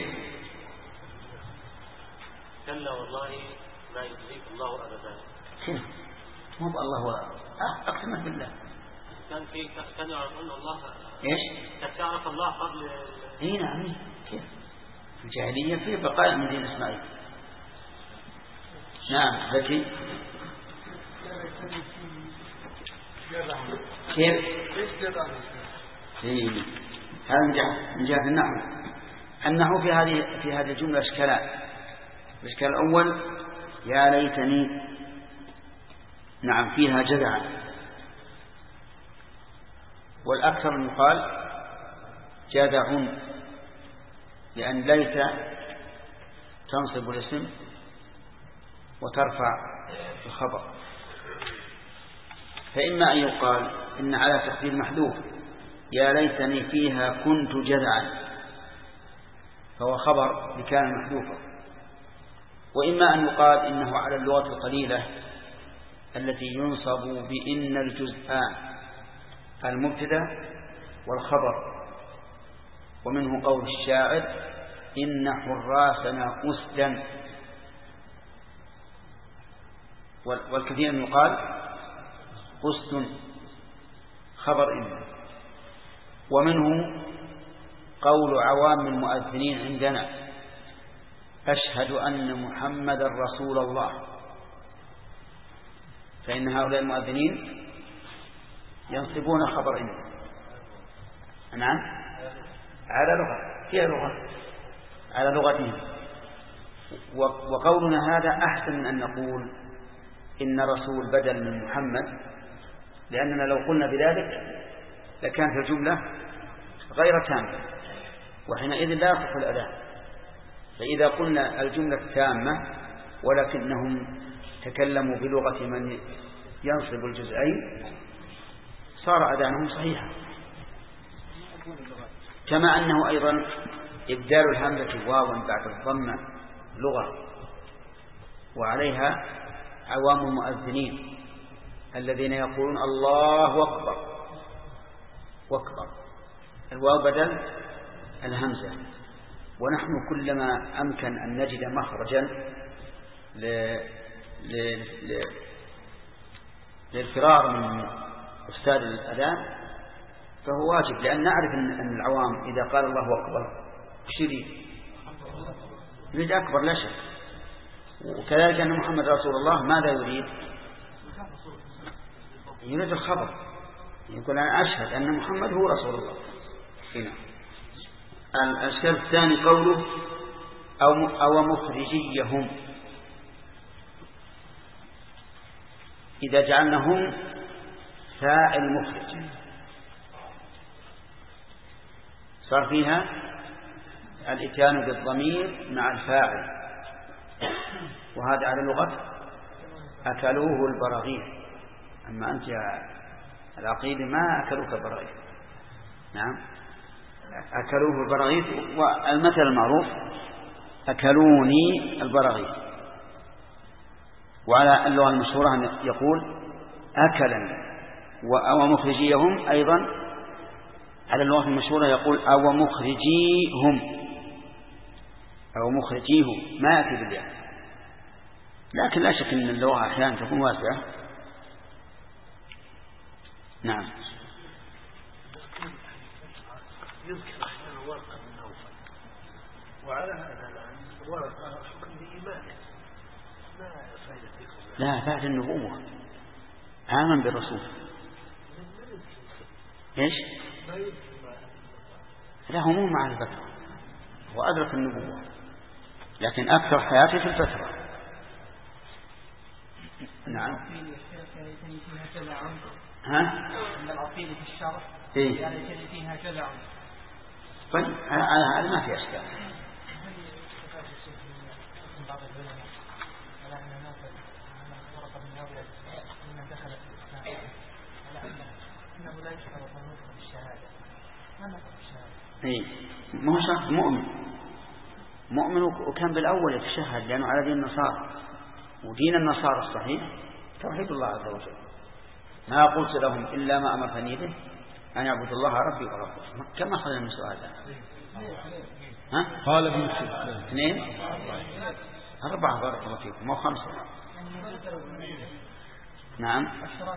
كلا والله لا يخزيك الله أبدا. كيف؟ مو الله أقسمت بالله. كان يعرفون الله. إيش؟ كان يعرف الله قبل. إيه نعم. كيف؟ الجاهلية فيه بقايا من دين إسماعيل. نعم. ذكي. كيف؟ إيه. هذا من جهة النحو في هذه الجملة إشكالان. الإشكال الأول: يا ليتني، نعم، فيها جذعا، والأكثر أن يقال جدع، لأن ليس تنصب الاسم وترفع الخبر. فإما أن يقال إن على تقدير محذوف يا ليتني فيها كنت جدعا، فهو خبر بكان محذوفا. وإما أن يقال إنه على اللغة القليلة التي ينصب بإن الجزآن المبتدأ والخبر. ومنه قول الشاعر إن حراسنا أسدا، والكثير أن يقال أسد خبر إن. ومنه قول عوام المؤذنين عندنا أشهد أن محمد رسول الله، فإن هؤلاء المؤذنين ينصبون خبر إن. نعم، على لغة فيها لغة على لغتهم. وقولنا هذا أحسن من أن نقول إن رسول بدل من محمد، لأننا لو قلنا بذلك لكانت الجملة غير تامة، وحينئذ لا يصح الأذان. فإذا قلنا الجملة تامة ولكنهم تكلموا بلغة من ينصب الجزئين صار أذانهم صحيحا. كما أنه أيضا إبدال الهمزة واوا بعد الضمة لغة، وعليها عوام المؤذنين الذين يقولون الله أكبر وأكبر، الواو بدل الهمزة. ونحن كلما أمكن أن نجد مخرجا للفرار من إفساد الأذان فهو واجب، لأن نعرف أن العوام إذا قال الله أكبر يريد أكبر لا شك. وكذلك أن محمد رسول الله ماذا يريد؟ يريد الخبر، يقول أنا أشهد أن محمد هو رسول الله. هنا الأشكال الثاني قوله أو مخرجيهم، إذا جعلناهم فاعل مخرج صار فيها الاتيان بالضمير مع الفاعل، وهذا على لغة أكلوه البراغيث. أما أنت يا العقيل ما أكلوك البراغيث. نعم، أكلوه البراغيث. والمثل المعروف أكلوني البراغيث. وعلى اللغة المشهورة أن يقول أكلا. أو مخرجيهم أيضا على اللغة المشهورة يقول أو مخرجيهم أو مخرجيه، ما يأتي بالياء. لكن لا شك أن اللغة أحيانا تكون واسعة. نعم. يذكر أحيانا ورقة من نوفل، وعلى هذا ورقة حكم بإيمانه، ما فائدة ذكر؟ لا، بعد النبوة آمن بالرسول. إيش؟ لا، هو مو مع الفترة، وأدرك النبوة، لكن أكثر حياته في الفترة. نعم. ها؟ العقيدة في الشرع إيه؟ يعني فيها جدع. طيب هذا ما في أشكال. إيه؟ ما هو شرط مؤمن وكان بالأول يتشهد لأنه على دين النصارى، ودين النصارى الصحيح توحيد الله عز وجل. ما قلت لهم إلا ما أمرتني به أن يعبد الله ربي وربكم. كم أخذ من سؤال هذا؟ ها؟ قال ابن 2 4 بارك الله فيكم، مو 5. نعم.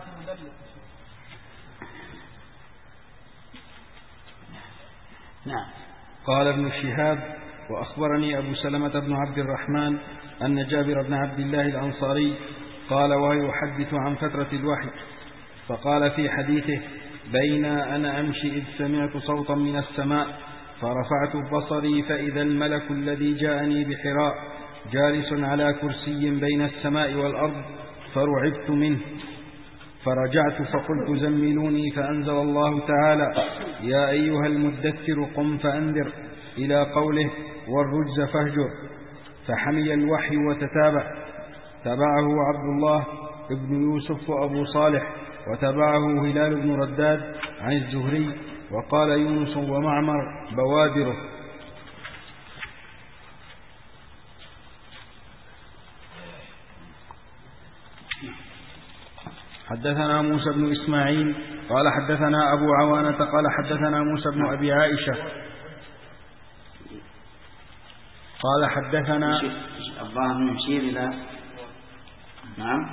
نعم. قال ابن شهاب وأخبرني أبو سلمة بن عبد الرحمن أن جابر بن عبد الله الأنصاري قال وهو يحدث عن فترة الوحي، فقال في حديثه بين أنا أمشي إذ سمعت صوتا من السماء فرفعت بصري فإذا الملك الذي جاءني بحراء جالس على كرسي بين السماء والأرض فرعبت منه، فرجعت فقلت زملوني، فأنزل الله تعالى: يا أيها المدثر قم فأنذر، إلى قوله: والرجز فاهجر. فحمي الوحي تبعه عبد الله بن يوسف وأبو صالح، وتبعه هلال بن رداد عن الزهري، وقال يونس ومعمر بوادره. حدثنا موسى بن إسماعيل قال حدثنا أبو عوانة قال حدثنا موسى بن أبي عائشة قال حدثنا الظاهر نشير إلى نعم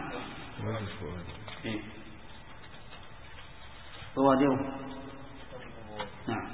نعم.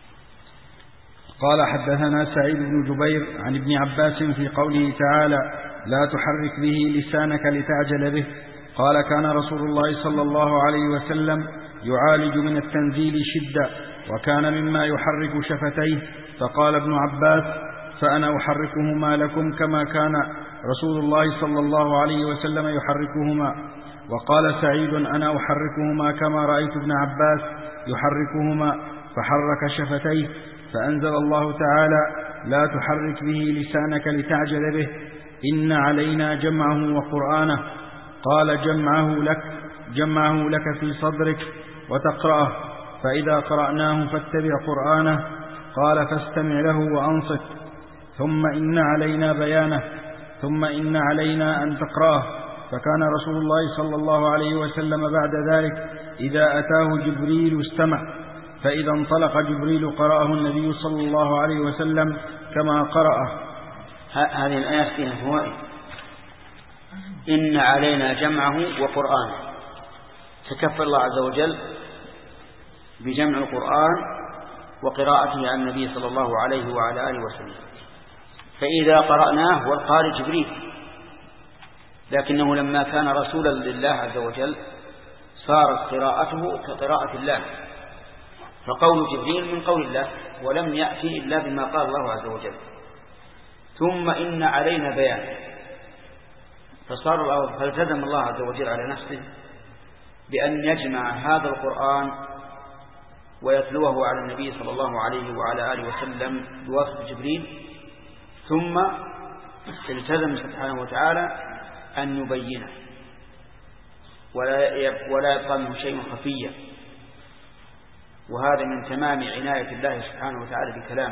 قال حدثنا سعيد بن جبير عن ابن عباس في قوله تعالى: لا تحرك به لسانك لتعجل به. قال: كان رسول الله صلى الله عليه وسلم يعالج من التنزيل شدة، وكان مما يحرك شفتيه. فقال ابن عباس: فأنا أحركهما لكم كما كان رسول الله صلى الله عليه وسلم يحركهما. وقال سعيد: أنا أحركهما كما رأيت ابن عباس يحركهما، فحرك شفتيه. فأنزل الله تعالى: لا تحرك به لسانك لتعجل به، إن علينا جمعه وقرآنه. قال: جمعه لك في صدرك وتقرأه، فإذا قرأناه فاتبع قرآنه. قال: فاستمع له وأنصت، ثم إن علينا بيانه، ثم إن علينا أن تقرأه. فكان رسول الله صلى الله عليه وسلم بعد ذلك إذا أتاه جبريل استمع، فإذا انطلق جبريل قرأه النبي صلى الله عليه وسلم كما قرأه. هذه الآية فيها فوائد. إن علينا جمعه وقرآنه، تكفل الله عز وجل بجمع القرآن وقراءته عن النبي صلى الله عليه وعلى آله وسلم. فإذا قرأناه والقارئ جبريل، لكنه لما كان رسولا لله عز وجل صارت قراءته كقراءة الله، فقول جبريل من قول الله، ولم يأتي إلا بما قال الله عز وجل. ثم إن علينا بيان، فالتزم الله عز وجل على نفسه بأن يجمع هذا القرآن ويتلوه على النبي صلى الله عليه وعلى آله وسلم بواسطة جبريل، ثم التزم سبحانه وتعالى أن يبينه ولا يبقى منه شيء خفيا. وهذا من تمام عناية الله سبحانه وتعالى بكلامه،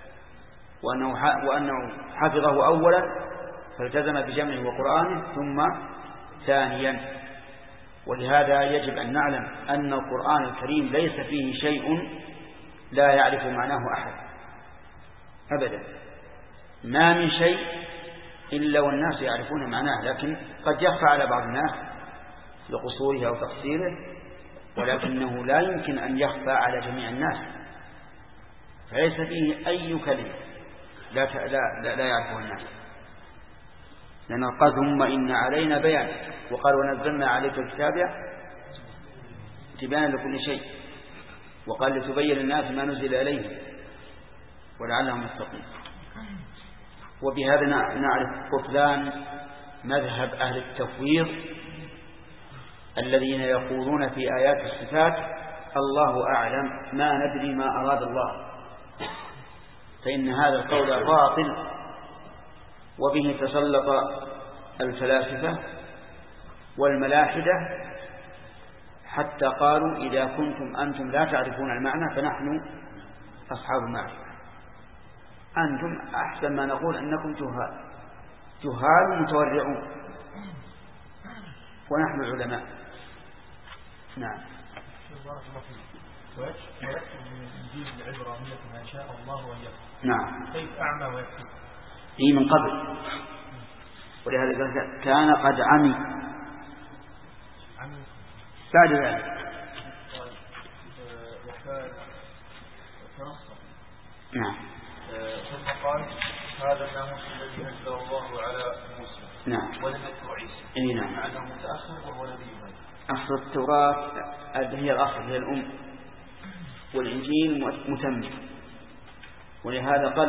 وأنه حفظه أولا فالتزم بجمعه وقرآنه، ثم ثانيا. ولهذا يجب أن نعلم أن القرآن الكريم ليس فيه شيء لا يعرف معناه أحد أبدا، ما من شيء إلا والناس يعرفون معناه، لكن قد يخفى على بعض الناس لقصوره أو تقصيره، ولكنه لا يمكن أن يخفى على جميع الناس. فليس فيه أي كلمة لا يعرفه الناس، لأن قال: ثم إن علينا بيان، وقال: ونزلنا عليك الكتاب تبيانا لكل شيء، وقال: لتبين الناس ما نزل إليه ولعلهم يتقون. وبهذا نعرف بطلان مذهب أهل التفويض الذين يقولون في آيات الصفات: الله أعلم، ما ندري ما أراد الله. فإن هذا القول باطل، وبه تسلط الفلاسفة والملاحدة حتى قالوا: إذا كنتم أنتم لا تعرفون المعنى فنحن أصحاب المعرفة. أنتم أحسن ما نقول أنكم جهال متورعون، ونحن العلماء. نعم. ويكتب من الإنجيل العبرانية ما شاء الله ويكتب. نعم. كيف أعمى ويكتب؟ هي من قبل، ولهذا كان قد عمي بعد ذلك. نعم. ثم قال: هذا الناموس الذي نزل الله على موسى. نعم. ولم يذكر عيسى. اي نعم. مع انه متاخر وهو نبي. اصل التوراة هي الاصل، هي الام، والانجيل متمم. ولهذا قال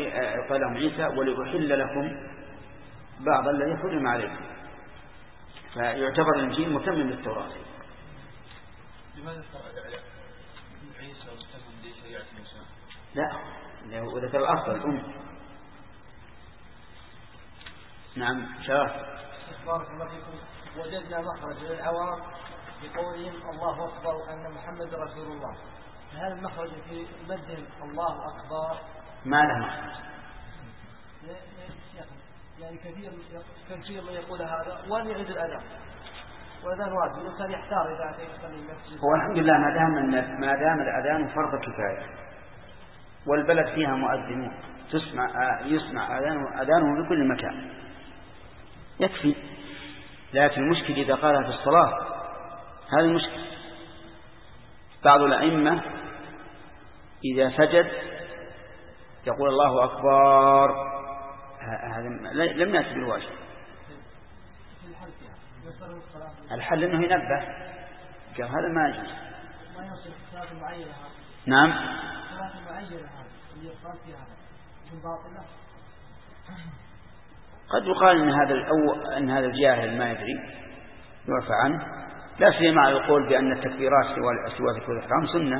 لهم عيسى: ولأحل لكم بعض الذي حرم عليكم. فيعتبر الإنجيل متمم للتوراة. لماذا عيسى متمم لشريعة موسى؟ لا، وذكر الأفضل الأم. نعم شرف. بارك الله فيكم. وجدنا مخرج للعوام بقولهم الله أكبر وأن محمد رسول الله. هذا المخرج في مدهم الله أكبر ما له مخرج. يعني كثير من يقول هذا وأن يعيد الأذان، وأذان واجب الإنسان يحتار إذا أتى يصلي المسجد. هو الحمد لله ما دام الأذان فرض كفاية والبلد فيها مؤذنون يسمع أذانه بكل مكان يكفي. لكن المشكلة إذا قالها في الصلاة هذا المشكلة. بعض الأئمة إذا سجد يقول الله أكبر، هذا لم يأتي بالواجب. الحل أنه ينبه، قال هذا ما يجوز. نعم قد يقال أن هذا الجاهل ما يدري يعفى عنه، لا سيما يقول بأن التكبيرات سوى تكبير الإحرام سنة.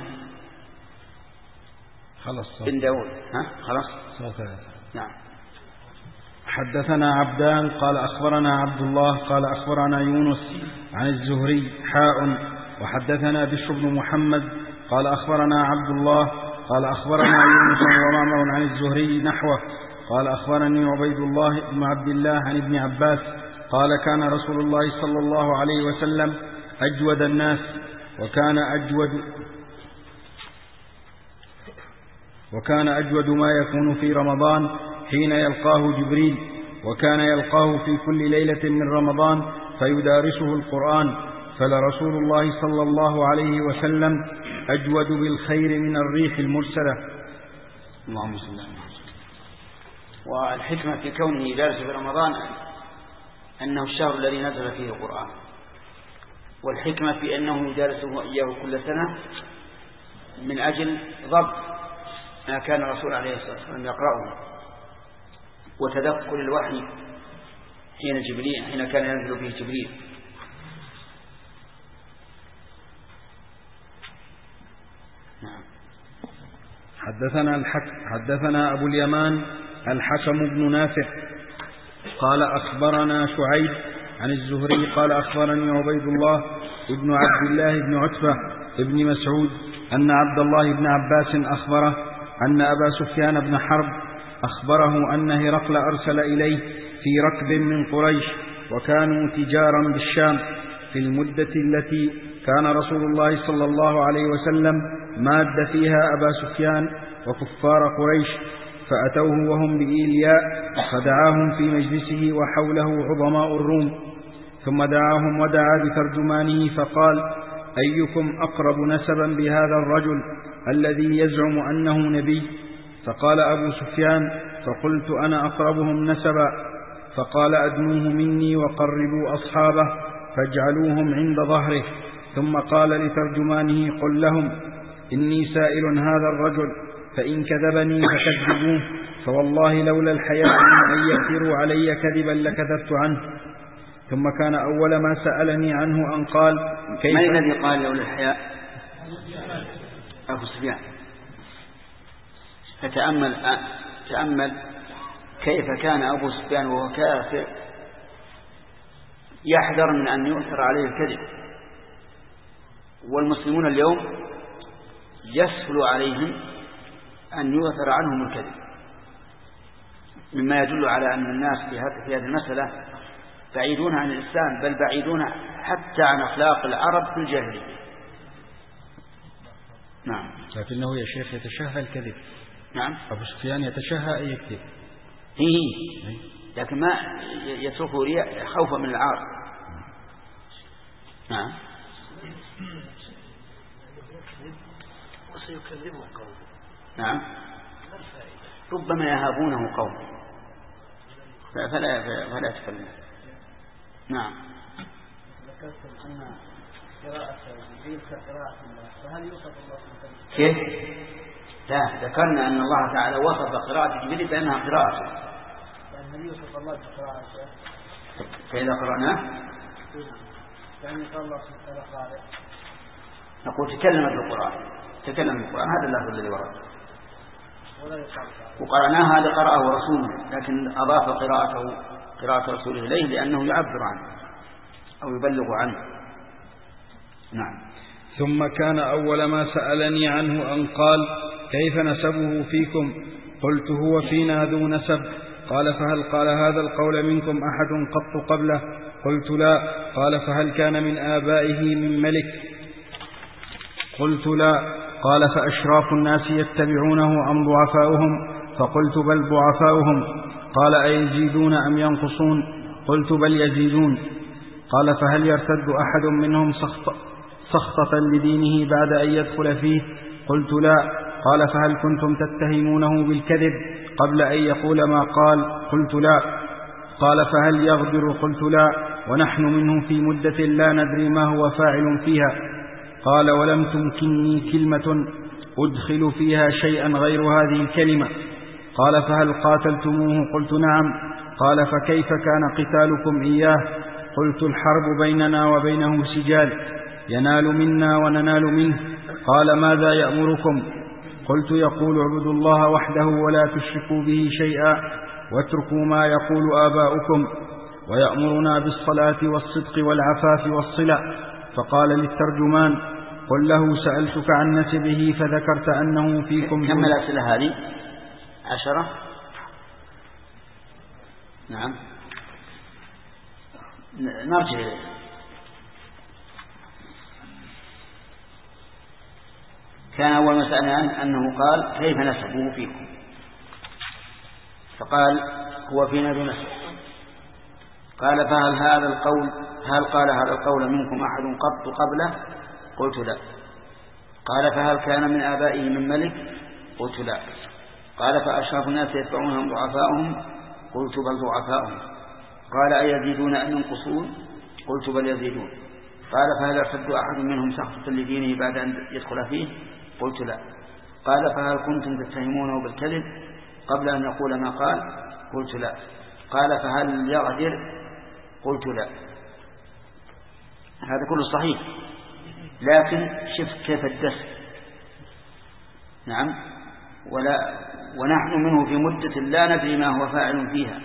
خلاص بن داود خلاص. نعم. حدثنا عبدان قال أخبرنا عبد الله قال أخبرنا يونس عن الزهري وحدثنا بشر بن محمد قال أخبرنا عبد الله قال أخبرنا يونس ومعمر عن الزهري نحوه قال أخبرني عبيد الله بن عبد الله عن ابن عباس قال كان رسول الله صلى الله عليه وسلم أجود الناس وكان أجود ما يكون في رمضان حين يلقاه جبريل، وكان يلقاه في كل ليلة من رمضان فيدارسه القرآن، فلرسول الله صلى الله عليه وسلم أجود بالخير من الريح المرسلة. اللهم صل على محمد. والحكمة في كونه يدارس في رمضان أنه الشهر الذي نزل فيه القرآن، والحكمة في أنه يدارسه إياه كل سنة من أجل ضبط ما كان الرسول عليه الصلاة والسلام يقرأه وتدخل الوحي حين كان ينزل فيه جبريل. نعم. حدثنا أبو اليمان الحكم بن نافع قال أخبرنا شعيب عن الزهري قال أخبرني عبيد الله ابن عبد الله بن عتبة ابن مسعود أن عبد الله بن عباس أخبره أن أبا سفيان بن حرب أخبره أن هرقل أرسل إليه في ركب من قريش وكانوا تجارا بالشام في المدة التي كان رسول الله صلى الله عليه وسلم ماد فيها أبا سفيان وكفار قريش، فأتوه وهم بإيلياء فدعاهم في مجلسه وحوله عظماء الروم، ثم دعاهم ودعا بترجمانه فقال: أيكم أقرب نسبا بهذا الرجل الذي يزعم أنه نبي؟ فقال أبو سفيان: فقلت أنا أقربهم نسبا. فقال: أدنوه مني وقربوا أصحابه فاجعلوهم عند ظهره. ثم قال لترجمانه: قل لهم إني سائل هذا الرجل، فإن كذبني فكذبوه، فوالله لولا الحياء من أن يكثروا علي كذبا لكذبت عنه. ثم كان أول ما سألني عنه أن قال: كيف؟ من الذي قال لولا الحياء؟ أبو سفيان. فتأمل كيف كان أبو سفيان وهو كافر يحذر من أن يؤثر عليه الكذب، والمسلمون اليوم يسهل عليهم أن يؤثر عنهم الكذب، مما يدل على أن الناس في هذه المسألة بعيدون عن الإسلام، بل بعيدون حتى عن أخلاق العرب في الجاهلية. نعم. لكنه يا شيخ يتشهى الكذب. نعم. أبو سفيان يتشهى أن يكذب. لكن ما يتركه رياء خوفا من العار. نعم. وسيكذبه قوم. نعم. ربما يهابونه قوم فلا يتكلم. نعم. ذكرتم أن قراءة جبريل كقراءة الله، فهل يوصف الله سبحانه؟ كيف؟ لا، ذكرنا أن الله تعالى وصف قراءة جبريل بأنها قراءته. هل يوصف الله بقراءته؟ فإذا قرأناه يعني قال الله سبحانه قارئ. نقول تكلم بالقرآن، تكلم بالقرآن، هذا اللفظ الذي ورد. وقرأناها هذا قرأه رسوله، لكن أضاف قراءة رسوله إليه لأنه يعبر عنه أو يبلغ عنه. نعم. ثم كان أول ما سألني عنه أن قال: كيف نسبه فيكم؟ قلت: هو فينا ذو نسب. قال: فهل قال هذا القول منكم أحد قط قبله؟ قلت: لا. قال: فهل كان من آبائه من ملك؟ قلت: لا. قال: فأشراف الناس يتبعونه أم ضعفاؤهم؟ فقلت: بل ضعفاؤهم. قال: أيزيدون أم ينقصون؟ قلت: بل يزيدون. قال: فهل يرتد أحد منهم سخطة لدينه بعد أن يدخل فيه؟ قلت: لا. قال: فهل كنتم تتهمونه بالكذب قبل أن يقول ما قال؟ قلت: لا. قال: فهل يغدر؟ قلت: لا، ونحن منه في مدة لا ندري ما هو فاعل فيها. قال: ولم تمكنني كلمة أدخل فيها شيئا غير هذه الكلمة. قال: فهل قاتلتموه؟ قلت: نعم. قال: فكيف كان قتالكم إياه؟ قلت: الحرب بيننا وبينه سجال، ينال منا وننال منه. قال: ماذا يأمركم؟ قلت: يقول: اعبدوا الله وحده ولا تشركوا به شيئا واتركوا ما يقول آباؤكم، ويأمرنا بالصلاة والصدق والعفاف والصلة. فقال للترجمان: قل له سألتك عن نسبه فذكرت أنه فيكم. كم الأسئلة هذه؟ 10. نعم، نرجع إليه. كان أول ما سألنا أنه قال: كيف نسبه فيكم؟ فقال: هو فينا ذو نسب. قال: فهل قال هذا القول منكم أحد قط قبله؟ قلت: لا. قال: فهل كان من آبائه من ملك؟ قلت: لا. قال: فأشراف الناس يتبعونهم ضعفاؤهم؟ قلت: بل ضعفاؤهم. قال: أيزيدون أم ينقصون؟ قلت: بل يزيدون. قال: فهل يرتد أحد منهم سخطة لدينه بعد أن يدخل فيه؟ قلت: لا. قال: فهل كنتم تتهمونه بالكذب قبل أن يقول ما قال؟ قلت: لا. قال: فهل يغدر؟ قلت: لا. هذا كله صحيح، لكن شف كيف الدس. نعم. ونحن منه في مدة لا ندري ما هو فاعل فيها،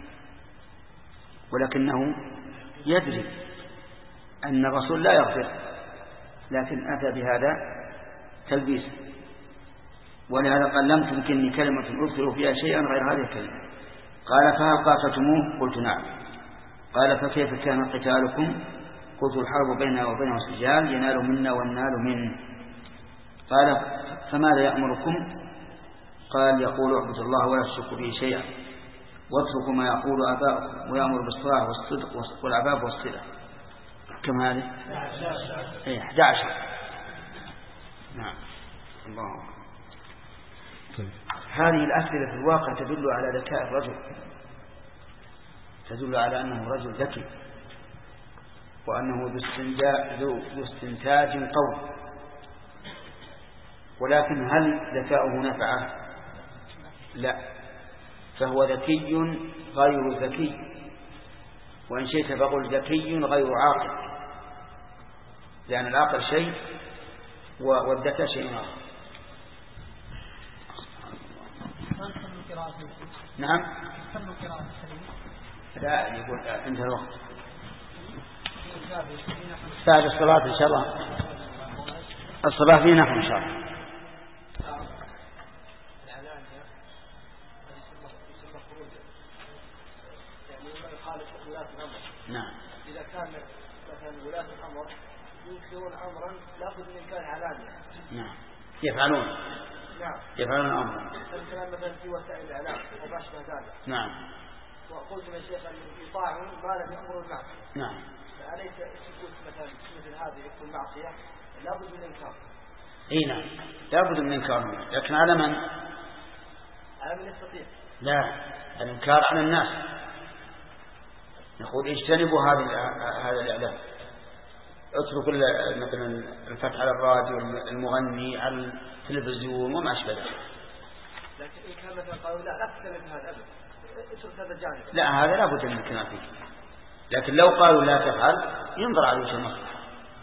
ولكنه يدري أن الرسول لا يغفر، لكن أتى بهذا تلبيس. ولهذا قال: لم تمكنني كلمة أدخل فيها شيئا غير هذه الكلمة. قال: فهل قاتلتموه؟ قلت: نعم. قال: فكيف كان قتالكم؟ قلت: الحرب بيننا وبينه سجال، ينال منا وننال منه. قال: فماذا يأمركم؟ قال: يقول: اعبدوا الله ولا تشركوا به شيئا واتركوا ما يقول آباؤكم، ويأمر بالصلاة والصدق والعفاف والصلة. كم هذه؟ 11. نعم. الله. هذه الأسئلة في الواقع تدل على ذكاء الرجل، تدل على أنه رجل ذكي، وأنه ذو استنتاج قوي. ولكن هل ذكاؤه نفعه؟ لا، فهو ذكي غير ذكي، وإن شئت فقل ذكي غير عاقل، لأن العقل شيء والذكاء شيء آخر. نعم. لا، يقول انتهى الوقت بعد الصلاة إن شاء الله. الصلاة فيه نحن إن شاء الله. نعم. إذا كان مثلا ولاة الأمر ينكرون أمرا لابد من إنكار علانية. نعم. يفعلون. نعم. يفعلون أمرا. مثلا في وسائل الإعلام وما شابه ذلك. نعم. وقلت يا شيخ أن يطاعون ما لم يأمروا بالمعصية. نعم. فأليس يقول مثل هذه يكون معصية لابد من الإنكار. إيه نعم، لابد من الإنكار، لكن على من؟ على من يستطيع. لا، الإنكار على الناس. نقول اجتنبوا هذا الإعلام، اتركوا مثلا الفتح على الراديو، المغني على التلفزيون وما أشبه ذلك. لكن إن كان مثلا قالوا لا تستمع هذا أبدا، اترك هذا الجانب. لا، هذا لا بد من الكلام فيه. لكن لو قالوا لا تفعل ينظر على وجه المصلحة.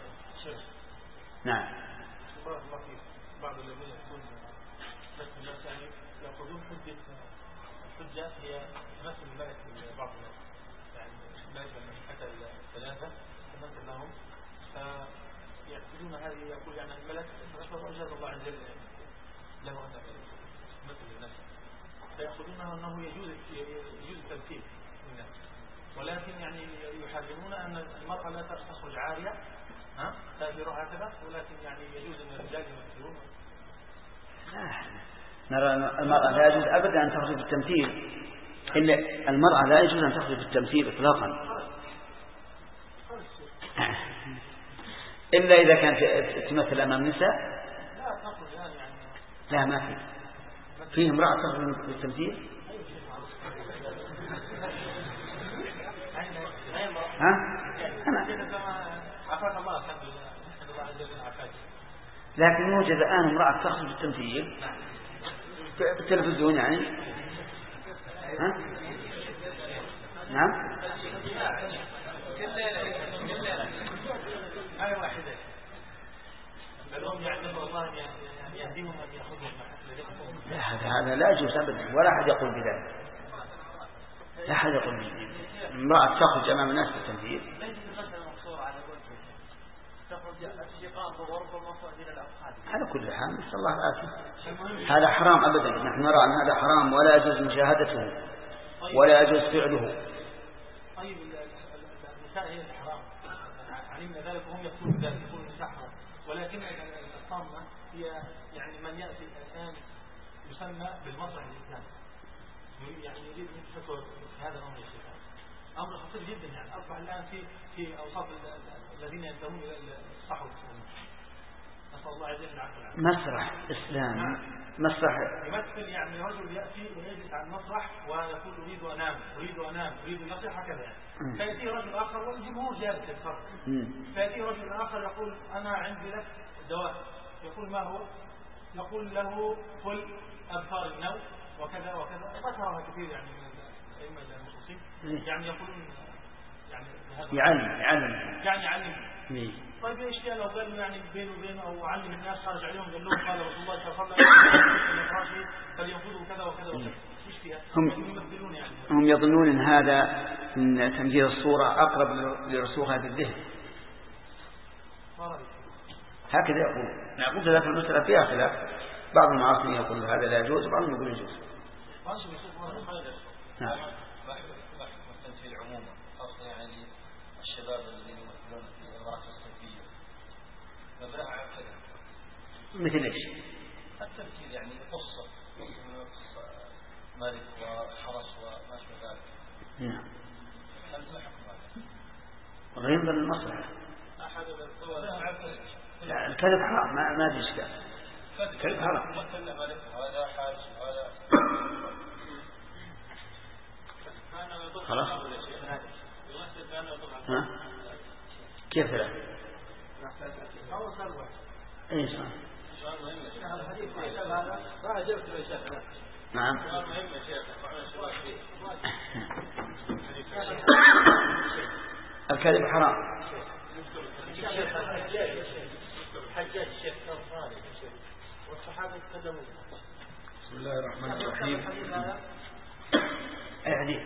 نعم. بعض الذين يكون الناس يعني يأخذون حجة هي مثل الملك لبعض الناس، يعني الملك لما قتل ثلاثة مثل لهم فيأخذون هذه يقول يعني الملك أجاز الله عز وجل له أن مثل الناس، فيأخذونه أنه يجوز التمثيل للناس، ولكن يعني يحرمون أن المرأة لا تخرج عارية تأثيرها هكذا، ولكن يعني يجوز أن الرجال يمثلون. نرى المرأة لا يجوز أبدا أن تخرج بالتمثيل، إلا المرأة لا يجوز أن تخرج بالتمثيل إطلاقا، إلا إذا كانت تمثل أمام النساء. لا ما فيه امرأة تخرج بالتمثيل. لكن يوجد الآن امرأة تخرج بالتمثيل في التلفزيون يعني. نعم. هذا لا يجوز أبدا، ولا أحد يقول بذلك، لا أحد يقول بذلك. امرأة تخرج أمام الناس بالتمثيل على كل حال نسأل الله العافية. هذا حرام أبدا، نحن نرى أن هذا حرام ولا يجوز مشاهدته ولا يجوز فعله. طيب النساء هي الحرام، علمنا ذلك وهم يقولون ذلك، يقولون النساء حرام، ولكن الصامة هي يعني من يأتي الآن يسمى بالمسرح الإسلامي، يعني يريد أن يتفكر هذا الأمر الشيطان، أمر خطير جدا. يعني أصبح الآن في أوساط الذين ينتمون إلى الصحوة الإسلامية. نسأل الله عز وجل العافية. مسرح إسلامي، مسرح يمثل يعني رجل يأتي ويجلس على المسرح ويقول أريد أنام أريد أنام أريد يصيح هكذا يعني. فيأتي رجل آخر والجمهور جالس يتفرج، فيأتي رجل آخر يقول أنا عندي لك دواء، يقول ما هو؟ يقول له كل أبصار النوم وكذا وكذا، ذكرها كثير يعني من الأئمة المخلصين، يعني يقولون يعني يعلم. طيب ايش كان لو قالوا يعني بينه وبينه او علم الناس خرج عليهم قال لهم قال رسول الله صلى الله عليه وسلم فلينفذوا كذا وكذا وكذا، ايش فيها؟ هم يظنون ان هذا من تمجيد الصورة اقرب لرسوخها بالذهن، هكذا يقول. نقول ذلك المسألة فيها خلاف، بعض المعاصرين يقول هذا لا يجوز وبعضهم يقول يجوز. نعم. مثل ايش؟ التمثيل يعني قصة مالك وحرس وما شابه ذلك. نعم. غير من المصلحة. لا الكذب حرام، ما في إشكال. الكذب حرام. هذا حارس وهذا. خلاص. ها؟ كيف لا؟ ايش؟ نعم. الكذب حرام. بسم الله الرحمن الرحيم. يعني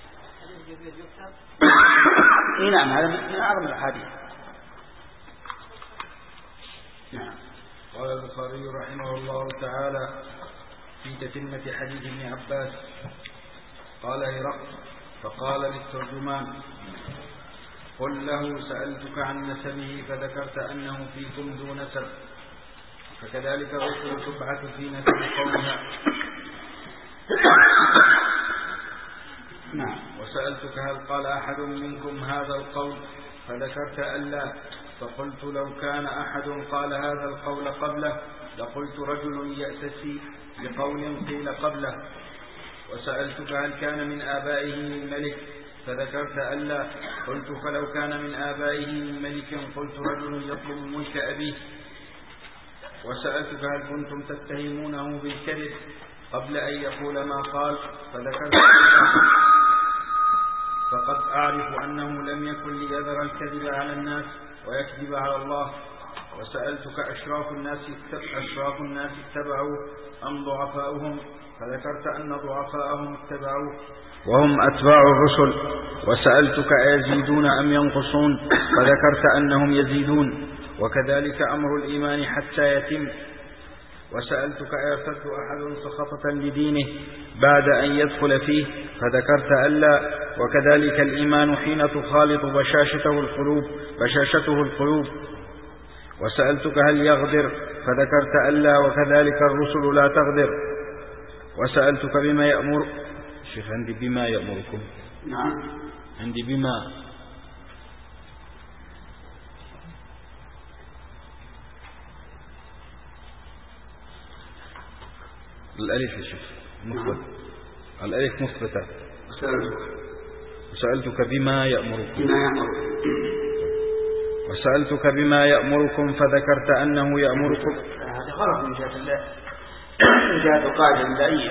نعم هذا من أعظم الأحاديث. نعم. قال البخاري رحمه الله تعالى في تتمة حديث ابن عباس قال هرقل فقال للترجمان قل له سألتك عن نسبه فذكرت أنه فيكم ذو نسب، فكذلك الرسل تبعث في نسب قومها. نعم. وسألتك هل قال أحد منكم هذا القول فذكرت أن لا، فقلت لو كان أحد قال هذا القول قبله لقلت رجل يأتسي بقول قيل قبله. وسألتك هل كان من آبائه من ملك فذكرت أن لا، قلت فلو كان من آبائه من ملك قلت رجل يطلب ملك أبيه. وسألتك هل كنتم تتهمونه بالكذب قبل أن يقول ما قال فذكرت فقد أعرف أنه لم يكن ليذر الكذب على الناس ويكذب على الله. وسألتك أشراف الناس اتبعوه أم ضعفاؤهم؟ فذكرت أن ضعفاءهم اتبعوه وهم أتباع الرسل. وسألتك أيزيدون أم ينقصون؟ فذكرت أنهم يزيدون، وكذلك أمر الإيمان حتى يتم. وسألتك أيرتد أحد سخطة لدينه بعد أن يدخل فيه؟ فذكرت ألا، وكذلك الإيمان حين تخالط بشاشته القلوب. وسألتك هل يغدر؟ فذكرت ألا، وكذلك الرسل لا تغدر. وسألتك بما يأمر الشيخ عندي بما يأمركم. نعم عندي بما الألف يا شيخ مثبت. الألف مثبتة. وسألتك بما يأمركم. وسألتك بما يأمركم فذكرت أنه يأمركم. هذا غلط من جهة الله، من جهة القاعدة اللائية.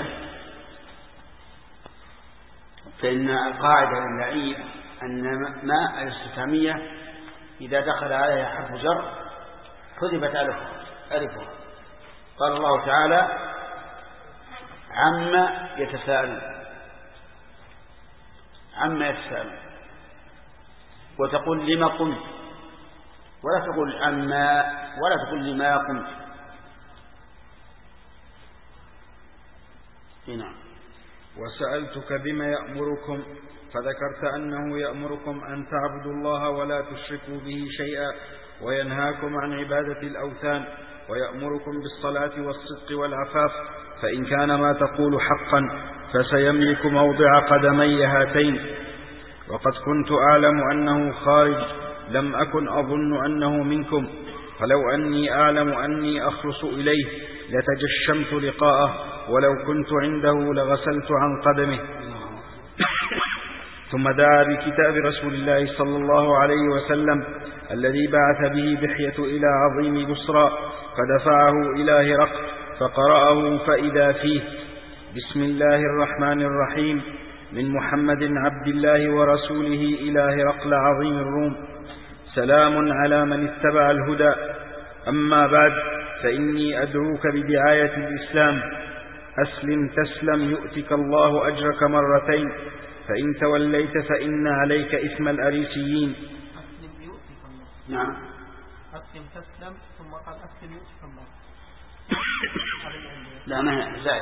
فإن القاعدة اللائية أن ما الاستفهامية إذا دخل عليها حرف جر حذفت ألفها. قال الله تعالى عما يتساءلون، وتقول لما قمت، ولا تقول عما، ولا تقول لما قمت. هنا وسألتك بما يأمركم فذكرت أنه يأمركم أن تعبدوا الله ولا تشركوا به شيئا، وينهاكم عن عبادة الأوثان، ويأمركم بالصلاة والصدق والعفاف. فإن كان ما تقول حقا فسيملك موضع قدمي هاتين. وقد كنت أعلم أنه خارج، لم أكن أظن أنه منكم، فلو أني أعلم أني أخلص إليه لتجشمت لقاءه، ولو كنت عنده لغسلت عن قدمه. ثم دعا بكتاب رسول الله صلى الله عليه وسلم الذي بعث به دحية إلى عظيم بصرى، فدفعه إلى هرقل فقرأه فإذا فيه: بسم الله الرحمن الرحيم، من محمد عبد الله ورسوله إلى هرقل عظيم الروم، سلام على من اتبع الهدى. أما بعد، فإني أدعوك بدعاية الإسلام، أسلم تسلم يؤتك الله أجرك مرتين، فإن توليت فإن عليك إثم الأريسيين. أسلم يؤتك الله. نعم. أسلم تسلم، ثم قال أسلم يؤتك الله. لا، ما زائد.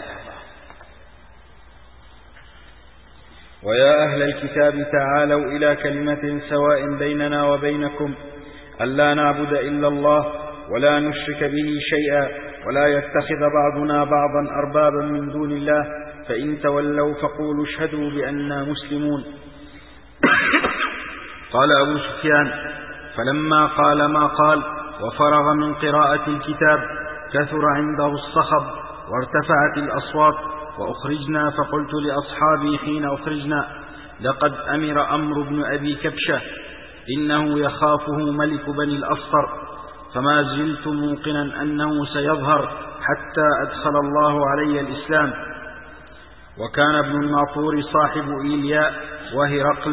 ويا أهل الكتاب تعالوا إلى كلمة سواء بيننا وبينكم ألا نعبد إلا الله ولا نشرك به شيئا ولا يتخذ بعضنا بعضا أربابا من دون الله، فإن تولوا فقولوا اشهدوا بأننا مسلمون. قال أبو سفيان: فلما قال ما قال وفرغ من قراءة الكتاب كثر عنده الصخب وارتفعت الأصوات، وأخرجنا، فقلت لأصحابي حين أخرجنا: لقد أمر أمر بن أبي كبشة، إنه يخافه ملك بني الأصفر، فما زلت موقنا أنه سيظهر حتى أدخل الله علي الإسلام. وكان ابن الناطور صاحب إيلياء وهرقل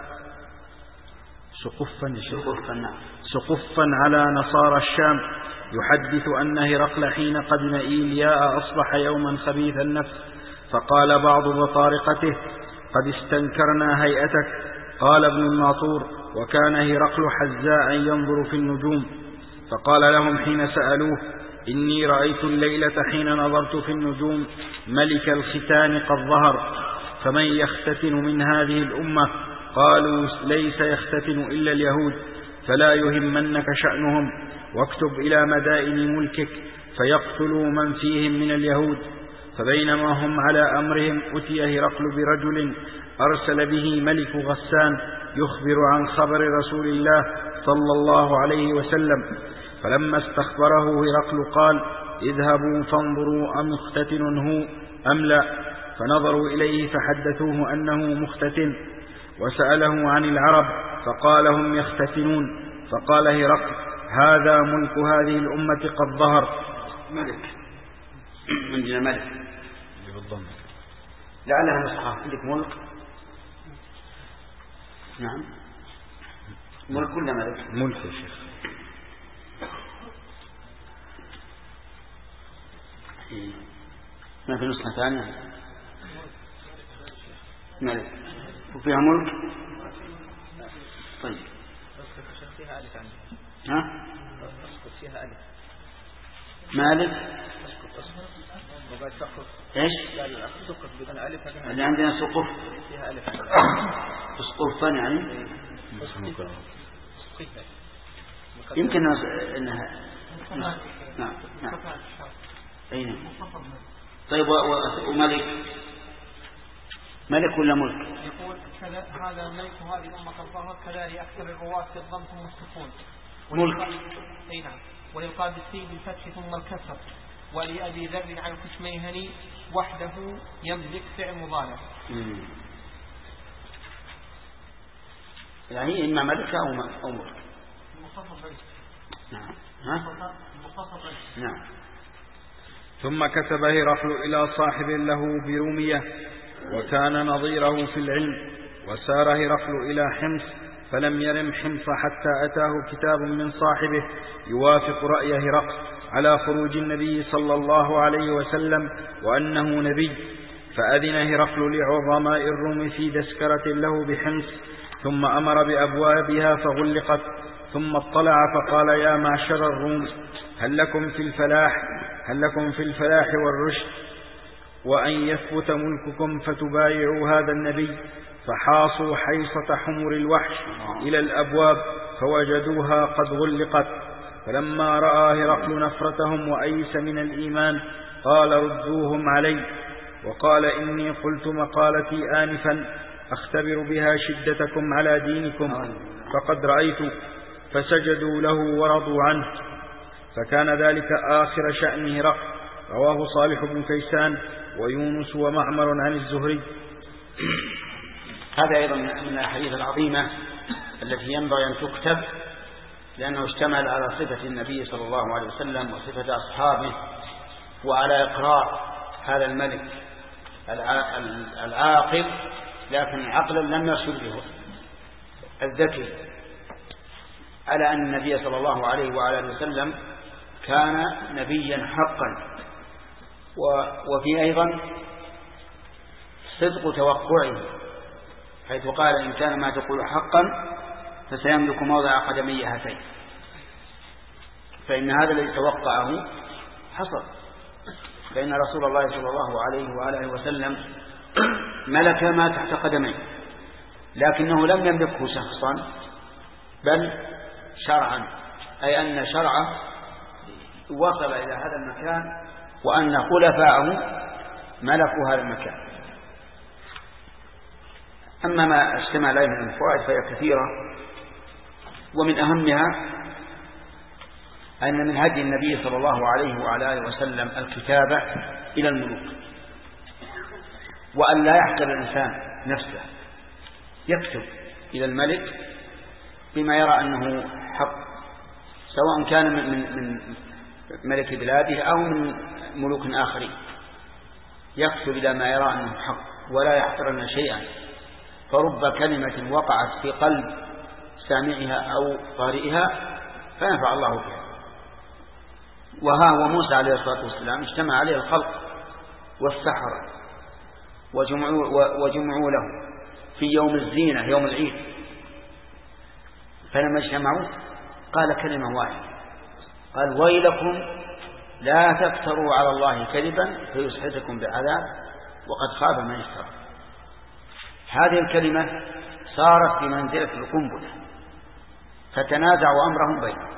سقفا على نصارى الشام، يحدث أن هرقل حين قدم إيلياء أصبح يوما خبيث النفس، فقال بعض بطارقته: قد استنكرنا هيئتك. قال ابن الناطور: وكان هرقل حزاء ينظر في النجوم، فقال لهم حين سألوه: إني رأيت الليلة حين نظرت في النجوم ملك الختان قد ظهر، فمن يختتن من هذه الأمة؟ قالوا: ليس يختتن إلا اليهود، فلا يهمنك شأنهم، واكتب إلى مدائن ملكك فيقتلوا من فيهم من اليهود. فبينما هم على أمرهم أتي هرقل برجل أرسل به ملك غسان يخبر عن خبر رسول الله صلى الله عليه وسلم. فلما استخبره هرقل قال: اذهبوا فانظروا أم مختتن هو أم لا. فنظروا إليه فحدثوه أنه مختتن، وسأله عن العرب فقال: هم يختتنون. فقال هرقل: هذا ملك هذه الأمة قد ظهر. ملك عندنا ملك لعلها نسخة. عندك ملك نعم. ملك ولا ملك؟ ملك يا شيخ. ما في نسخة ثانية ملك وفيها ملك. طيب فيها ألف عندي. ها؟ فيها ألف. مالك وبعد سقف. إيش؟ سقف بدون ألف. اللي عندنا سقف فيها ألف. سقفا يعني. يمكن إنها. نعم. أين؟ طيب وملك ملك ولا ملك؟ يقول هذا ملك هذه الأمة قد كذا لأكثر الرواة في الضم ثم السكون. ملك. أي نعم. وللقادسي بالفتح ثم الكسر. ولأبي ذر عن كشميهني وحده يملك فعل مضارع. يعني إما ملك أو ملك. نعم. ها؟ نعم. ثم كتب هرقل إلى صاحب له برومية وكان نظيره في العلم، وسار هرقل إلى حمص فلم يرم حمص حتى أتاه كتاب من صاحبه يوافق رأي هرقل على خروج النبي صلى الله عليه وسلم وأنه نبي، فأذن هرقل لعظماء الروم في تذكرة له بحمص، ثم أمر بأبوابها فغلقت، ثم اطلع فقال: يا معشر الروم، هل لكم في الفلاح والرشد وأن يثبت ملككم فتبايعوا هذا النبي؟ فحاصوا حيصة حمر الوحش إلى الأبواب فوجدوها قد غلقت. فلما رأى هرقل نفرتهم وأيس من الإيمان قال: ردوهم علي. وقال: إني قلت مقالتي آنفا أختبر بها شدتكم على دينكم، فقد رأيت. فسجدوا له ورضوا عنه. فكان ذلك آخر شأن هرقل. رواه صالح بن كيسان ويونس ومعمر عن الزهري. هذا أيضا من الأحاديث العظيمة التي ينبغي أن تكتب، لأنه اشتمل على صفة النبي صلى الله عليه وسلم وصفة أصحابه، وعلى إقرار هذا الملك العاقل، لكن عقلا لم يرشد به الذكي، على أن النبي صلى الله عليه وعلى اله وسلم كان نبيا حقا. وفي أيضا صدق توقعه، حيث قال: إن كان ما تقول حقا فسيملك موضع قدمي هاتين. فإن هذا الذي توقعه حصل، فإن رسول الله صلى الله عليه وآله وسلم ملك ما تحت قدميه، لكنه لم يملكه شخصا بل شرعا، أي أن شرعه وصل إلى هذا المكان وأن خلفاءه ملكوا هذا المكان. أما ما اشتمل عليه من الفوائد فهي كثيرة، ومن أهمها أن من هدي النبي صلى الله عليه وعلى آله وسلم الكتابة إلى الملوك، وأن لا يحقر الإنسان نفسه، يكتب إلى الملك بما يرى أنه حق، سواء كان من ملك بلاده أو من ملوك آخرين، يكتب إلى ما يرى أنه حق ولا يحقرن شيئا. فرب كلمة وقعت في قلب سامعها أو قارئها فنفع الله بها. وها هو موسى عليه الصلاة والسلام اجتمع عليه الخلق والسحرة وجمعوا له في يوم الزينة يوم العيد، فلما اجتمعوا قال كلمة واحدة، قال: ويلكم لا تفتروا على الله كذبا فيسحتكم بعذاب وقد خاب من افترى. هذه الكلمة صارت بمنزلة القنبلة، فتنازعوا أمرهم بينهم.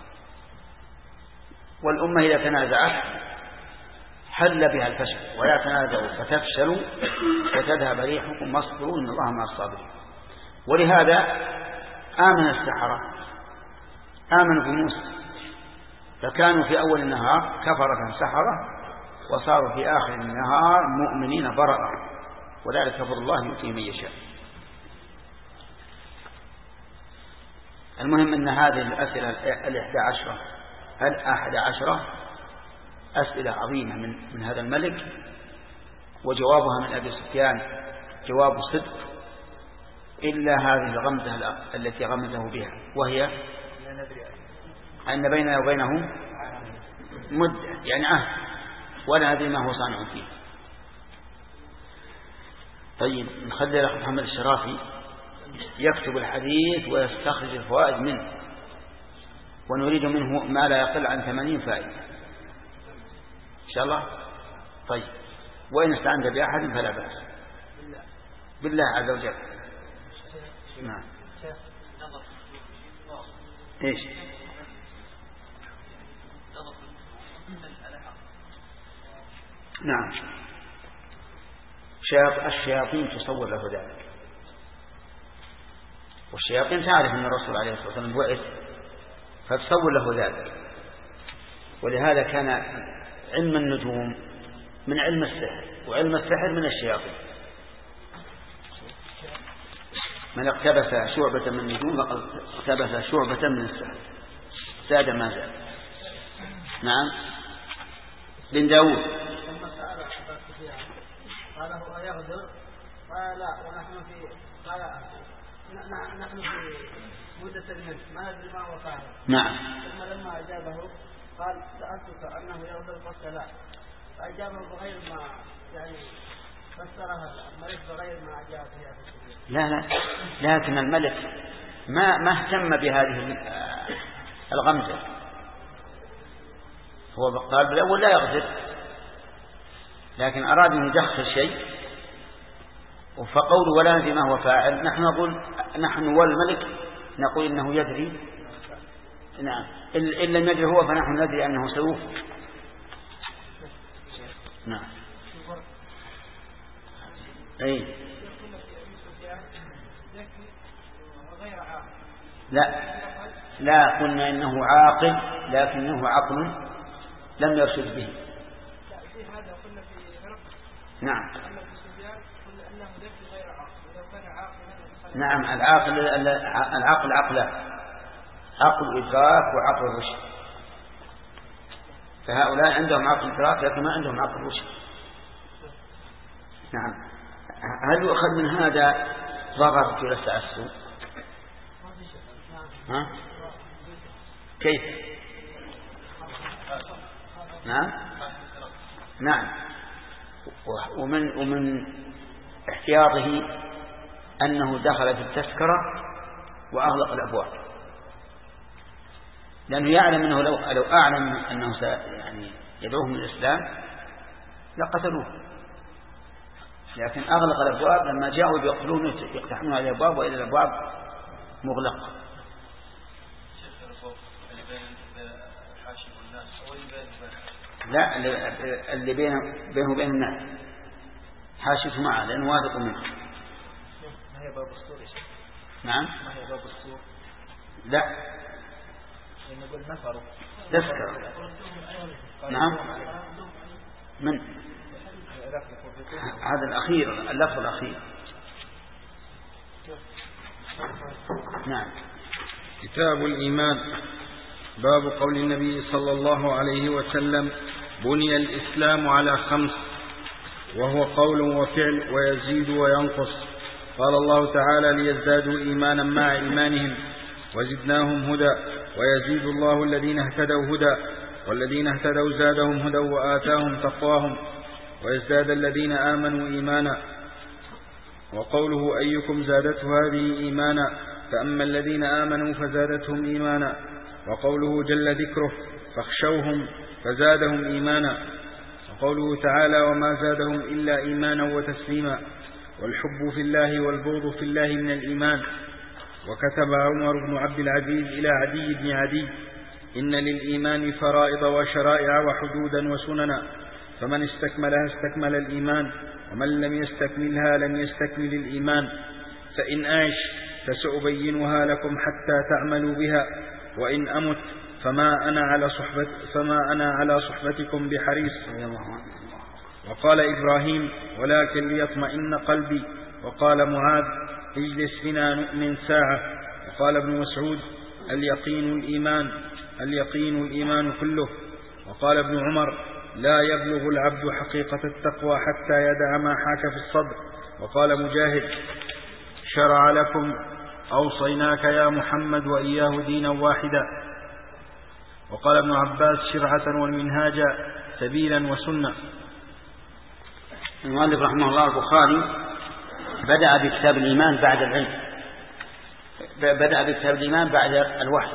والأمة إذا تنازعت حل بها الفشل، ولا تنازعوا فتفشلوا وتذهب ريحكم واصبروا إن الله مع الصابرين. ولهذا آمن السحرة، آمنوا بموسى، فكانوا في أول النهار كفرة سحرة، وصاروا في آخر النهار مؤمنين بررا، وذلك فضل الله يؤتيه من يشاء. المهم أن هذه الأسئلة 11 أسئلة عظيمة من هذا الملك، وجوابها من أبي سفيان جواب صدق إلا هذه الغمزة التي غمزه بها، وهي أن بيننا وبينه مدة يعني عهد ولا ندري ما هو صانع فيه. طيب نخلي الأخ محمد الشرافي يكتب الحديث ويستخرج الفوائد منه، ونريد منه ما لا يقل عن 80 فائدة إن شاء الله. طيب وإن استعنت بأحد فلا بأس بالله عز وجل. نعم. إيش؟ نعم. الشياطين تصور له ذلك، والشياطين تعرف أن الرسول عليه الصلاة والسلام بعث فتصور له ذلك. ولهذا كان علم النجوم من علم السحر، وعلم السحر من الشياطين. من اقتبس شعبة من النجوم فقد اقتبس شعبة من السحر، زاد ما زاد. نعم. بن داود قال هو يغدر، قال لا ونحن في قال نحن في مدة الملك ما ندري ما هو فاعل. نعم. ثم لما أجابه قال سألتك أنه يغدر قلت لا، فأجابه بغير ما يعني فسرها الملك بغير ما أجاب فيها. لا لكن الملك ما اهتم بهذه الغمزة، هو قال بالأول لا يغدر، لكن أراد أن يدخل شيء، فقوله ولا ندري ما هو فاعل، نحن والملك نقول إنه يدري. نعم. إن لم يدري هو فنحن ندري أنه سيوفق. نعم. أي لا قلنا إنه عاقل، لكنه عقل لم يرشد به. نعم. نعم. العقل عقلان، عقل إدراك وعقل رشد، فهؤلاء عندهم عقل إدراك لكن ما عندهم عقل رشد. نعم. هل يؤخذ من هذا ضرر في التعسف؟ ها؟ كيف؟ نعم. ومن احتياطه أنه دخل في التذكرة وأغلق الأبواب، لأنه يعلم أنه لو أعلم أنه يعني يدعوهم للإسلام لقتلوه، لكن أغلق الأبواب. لما جاءوا يقتلون يقتحمون على الأبواب وإلى الأبواب مغلقة. لا اللي بينه وبين الناس حاشته معه لأنه واثق منه. ما هي باب السور؟ نعم. ما هي باب السور؟ لا نقول نفر تذكر. نعم. من هذا الأخير، اللفظ الأخير. نعم. كتاب الإيمان. باب قول النبي صلى الله عليه وسلم: بني الإسلام على 5، وهو قول وفعل ويزيد وينقص. قال الله تعالى: ليزدادوا إيمانا مع إيمانهم وزدناهم هدى ويزيد الله الذين اهتدوا هدى والذين اهتدوا زادهم هدى وآتاهم تقواهم ويزداد الذين آمنوا إيمانا. وقوله: أيكم زادته هذه إيمانا، فأما الذين آمنوا فزادتهم إيمانا. وقوله جل ذكره: فاخشوهم فزادهم إيمانا. وقوله تعالى: وما زادهم إلا إيمانا وتسليما. والحب في الله والبغض في الله من الإيمان. وكتب عمر بن عبد العزيز إلى عدي بن عدي: إن للإيمان فرائض وشرائع وحدودا وسننا، فمن استكملها استكمل الإيمان، ومن لم يستكملها لم يستكمل الإيمان. فإن أعش فسأبينها لكم حتى تعملوا بها، وإن أمت فما أنا على صحبتكم بحريص. وقال إبراهيم: ولكن ليطمئن قلبي. وقال معاذ: اجلس بنا نؤمن ساعة. وقال ابن مسعود: اليقين الإيمان كله. وقال ابن عمر: لا يبلغ العبد حقيقة التقوى حتى يدع ما حاك في الصدر. وقال مجاهد: شرع لكم أوصيناك يا محمد وإياه دينا واحدا. وقال ابن عباس شرعة والمنهاج سبيلا وسنة. المؤلف رحمه الله البخاري بدأ بكتاب الإيمان بعد العلم، بدأ بكتاب الإيمان بعد الوحي،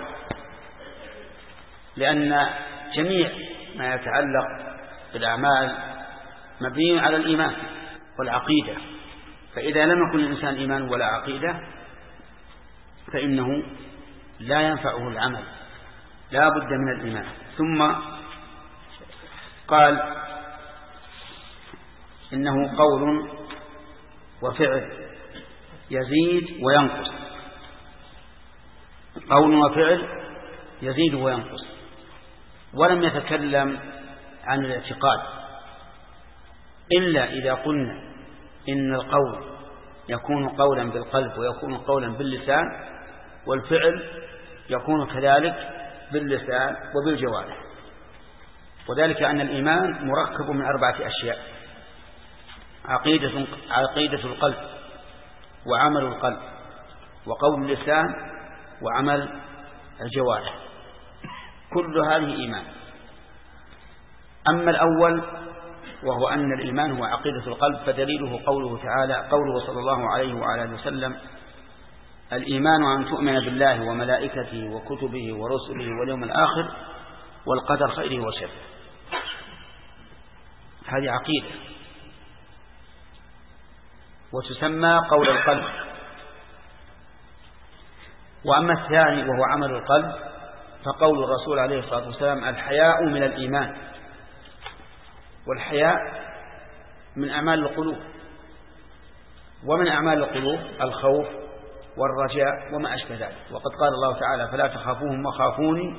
لأن جميع ما يتعلق بالأعمال مبني على الإيمان والعقيدة، فإذا لم يكن الإنسان إيمان ولا عقيدة فإنه لا ينفعه العمل، لا بد من الإيمان. ثم قال إنه قول وفعل يزيد وينقص، قول وفعل يزيد وينقص، ولم يتكلم عن الاعتقاد إلا إذا قلنا إن القول يكون قولا بالقلب ويكون قولا باللسان، والفعل يكون كذلك باللسان وبالجوارح. وذلك أن الإيمان مركب من 4 أشياء: عقيدة القلب، وعمل القلب، وقول اللسان، وعمل الجوارح، كل هذه إيمان. أما الأول وهو أن الإيمان هو عقيدة القلب فدليله قوله تعالى، قوله صلى الله عليه وعلى آله وسلم: الإيمان أن تؤمن بالله وملائكته وكتبه ورسله واليوم الآخر والقدر خيره وشره. هذه عقيدة وتسمى قول القلب. وأما الثاني وهو عمل القلب فقول الرسول عليه الصلاة والسلام: الحياء من الإيمان. والحياء من أعمال القلوب، ومن أعمال القلوب الخوف والرجاء وما أشبه ذلك. وقد قال الله تعالى: فلا تخافوهم وخافوني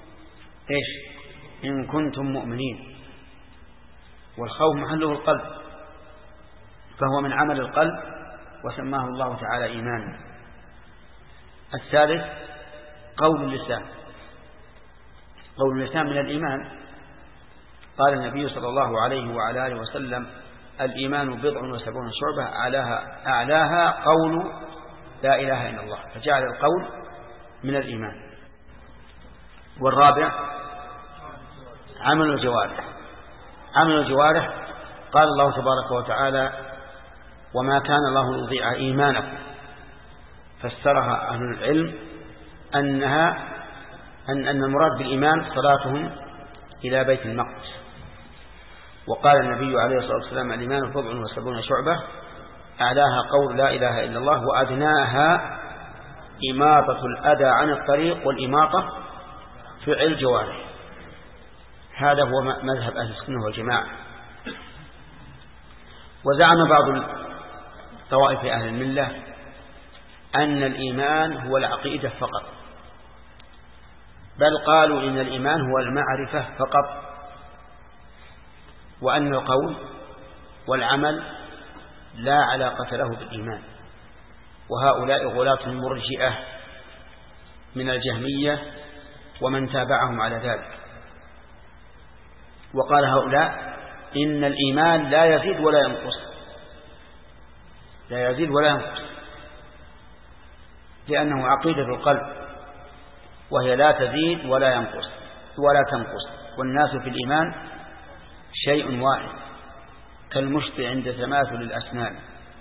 إن كنتم مؤمنين. والخوف محله القلب، فهو من عمل القلب وسماه الله تعالى إيمانا. الثالث قول اللسان. قول اللسان من الإيمان. قال النبي صلى الله عليه وعلى آله وسلم: الإيمان 70 شعبة أعلاها قول لا إله إلا الله، فجعل القول من الإيمان. والرابع عمل الجوارح. عمل الجوارح قال الله تبارك وتعالى: وما كان الله ليضيع إيمانكم، فسرها أهل العلم أن المراد بالإيمان صلاتهم إلى بيت المقدس. وقال النبي عليه الصلاة والسلام: الإيمان 70 شعبة أعلاها قول لا إله إلا الله، وأدناها إماطة الأذى عن الطريق، والإماطة فعل الجوارح. هذا هو مذهب أهل السنة والجماعة. وزعم بعض طوائف أهل الملة أن الإيمان هو العقيدة فقط، بل قالوا إن الإيمان هو المعرفة فقط، وأن القول والعمل لا علاقة له بالإيمان. وهؤلاء غلاة مرجئة من الجهمية ومن تابعهم على ذلك. وقال هؤلاء إن الإيمان لا يزيد ولا ينقص، لا يزيد ولا ينقص، لأنه عقيدة القلب، وهي لا تزيد ولا ينقص ولا تنقص. والناس في الإيمان شيء واحد كالمشط عند تماثل الأسنان.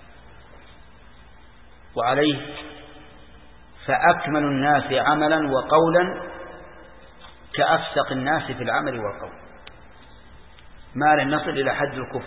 وعليه فأكمل الناس عملا وقولا كأفسق الناس في العمل والقول، ما لم يصل إلى حد الكفر.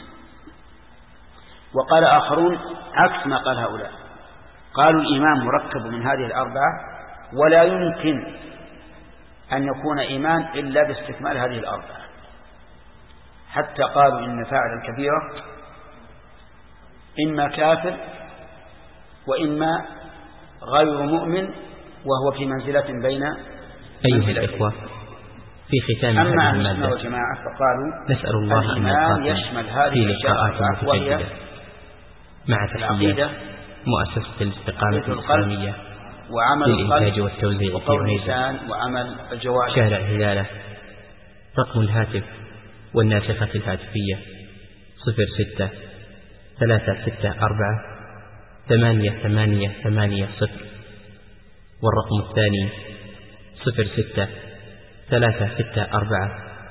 وقال آخرون عكس ما قال هؤلاء، قالوا الإيمان مركب من هذه الأربعة، ولا يمكن أن يكون إيمان إلا باستكمال هذه الأربعة. حتى قالوا إن فاعل الكبيرة إما كافر وإما غير مؤمن، وهو في منزلة بين. أيها الإخوة، في ختام هذه المادة فقالوا نسأل الله أن نلقاكم في لقاءات متجددة مع تحيات مؤسسة الاستقامة الإسلامية للإنتاج والتوزيع في عنيزة، وعمل الجوارح، شارع هلالة. رقم الهاتف والناسخة الهاتفية 06 364 8880. والرقم الثاني 06 364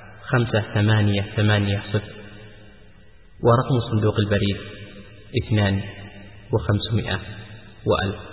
5880. ورقم صندوق البريد 2500 و1000.